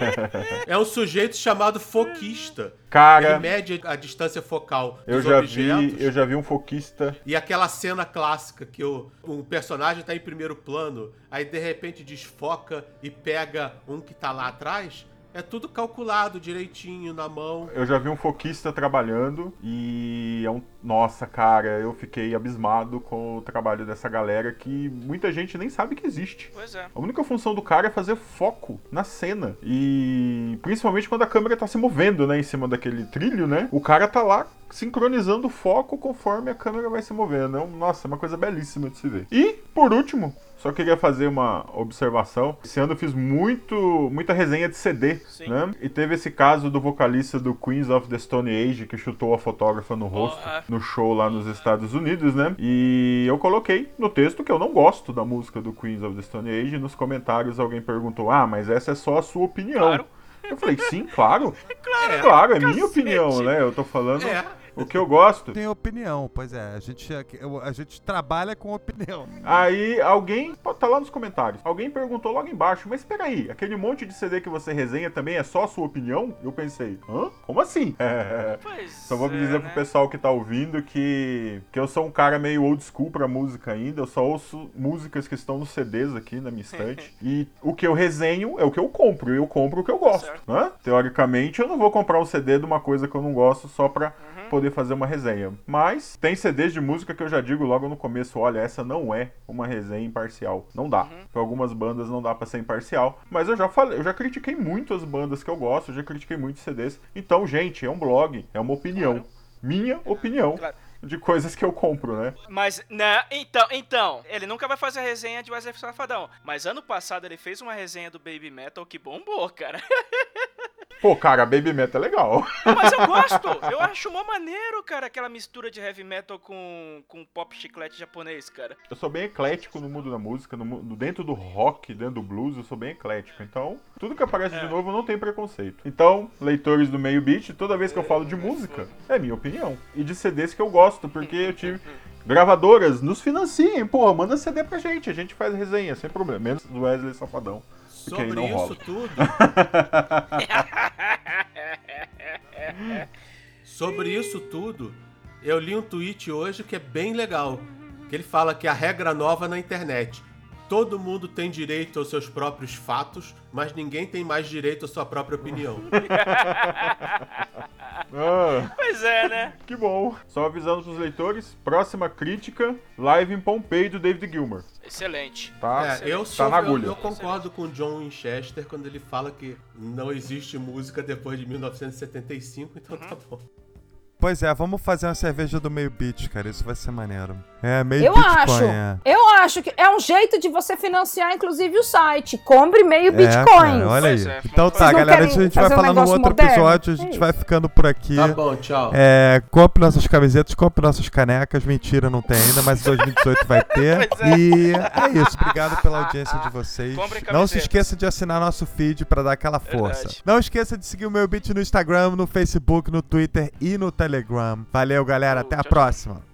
É um sujeito chamado foquista. Cara, ele mede a distância focal dos objetos. Eu já vi um foquista. E aquela cena clássica que o personagem tá em primeiro plano, aí de repente desfoca e pega um que tá lá atrás. É tudo calculado direitinho na mão. Eu já vi um foquista trabalhando e nossa, cara, eu fiquei abismado com o trabalho dessa galera que muita gente nem sabe que existe. Pois é. A única função do cara é fazer foco na cena. E principalmente quando a câmera tá se movendo, né, em cima daquele trilho, né? O cara tá lá sincronizando o foco conforme a câmera vai se movendo. Nossa, é uma coisa belíssima de se ver. E, por último, só queria fazer uma observação. Esse ano eu fiz muita resenha de CD, né? E teve esse caso do vocalista do Queens of the Stone Age que chutou a fotógrafa no rosto no show lá nos Estados Unidos, né? E eu coloquei no texto que eu não gosto da música do Queens of the Stone Age. E nos comentários alguém perguntou, mas essa é só a sua opinião. Claro. Eu falei, sim, claro. Claro, é minha opinião, né? Eu tô falando... O que eu gosto. Tem opinião, pois é. A gente trabalha com opinião. Aí alguém, tá lá nos comentários. Alguém perguntou logo embaixo, mas peraí, aquele monte de CD que você resenha também é só a sua opinião? Eu pensei, hã? Como assim? Só vou dizer pro pessoal que tá ouvindo que eu sou um cara meio old school pra música ainda, eu só ouço músicas que estão nos CDs aqui na minha estante. E o que eu resenho é o que eu compro, e eu compro o que eu gosto. Né? Teoricamente, eu não vou comprar um CD de uma coisa que eu não gosto só pra poder fazer uma resenha. Mas tem CDs de música que eu já digo logo no começo, olha, essa não é uma resenha imparcial. Não dá. Para algumas bandas não dá pra ser imparcial. Mas eu já critiquei muito as bandas que eu gosto, eu já critiquei muitos CDs. Então, gente, é um blog, é uma opinião. Claro. Minha opinião. Claro. De coisas que eu compro, né? Mas, né, então, ele nunca vai fazer a resenha de Wesley Safadão. Mas ano passado ele fez uma resenha do Baby Metal que bombou, cara. Pô, cara, Baby Metal é legal. Mas eu gosto, eu acho mó maneiro, cara, aquela mistura de heavy metal com pop chiclete japonês, cara. Eu sou bem eclético no mundo da música, dentro do rock, dentro do blues, eu sou bem eclético. Então, tudo que aparece de novo não tem preconceito. Então, leitores do Meio Beat, toda vez que eu falo de música, é minha opinião. E de CDs que eu gosto, porque eu tive... Gravadoras, nos financiem, porra, manda CD pra gente, a gente faz resenha, sem problema. Menos do Wesley Safadão. Sobre isso tudo... Sobre isso tudo, eu li um tweet hoje que é bem legal. Que ele fala que a regra nova na internet: todo mundo tem direito aos seus próprios fatos, mas ninguém tem mais direito à sua própria opinião. Pois é, né? Que bom. Só avisando pros leitores, próxima crítica, live em Pompeii do David Gilmour. Excelente. Tá? Eu eu concordo com o John Winchester quando ele fala que não existe música depois de 1975, então tá bom. Pois é, vamos fazer uma cerveja do Meio Beat, cara. Isso vai ser maneiro. É, meio Eu acho que é um jeito de você financiar, inclusive, o site. Compre meio Bitcoins. Cara, olha aí. Então tá, galera. A gente vai falar num outro episódio. A gente vai ficando por aqui. Tá bom, tchau. Compre nossas camisetas, compre nossas canecas. Mentira, não tem ainda, mas em 2018 vai ter. E é isso. Obrigado pela audiência de vocês. Não se esqueça de assinar nosso feed pra dar aquela força. Verdade. Não esqueça de seguir o Meio Beat no Instagram, no Facebook, no Twitter e no Telegram. Valeu, galera. Até a próxima.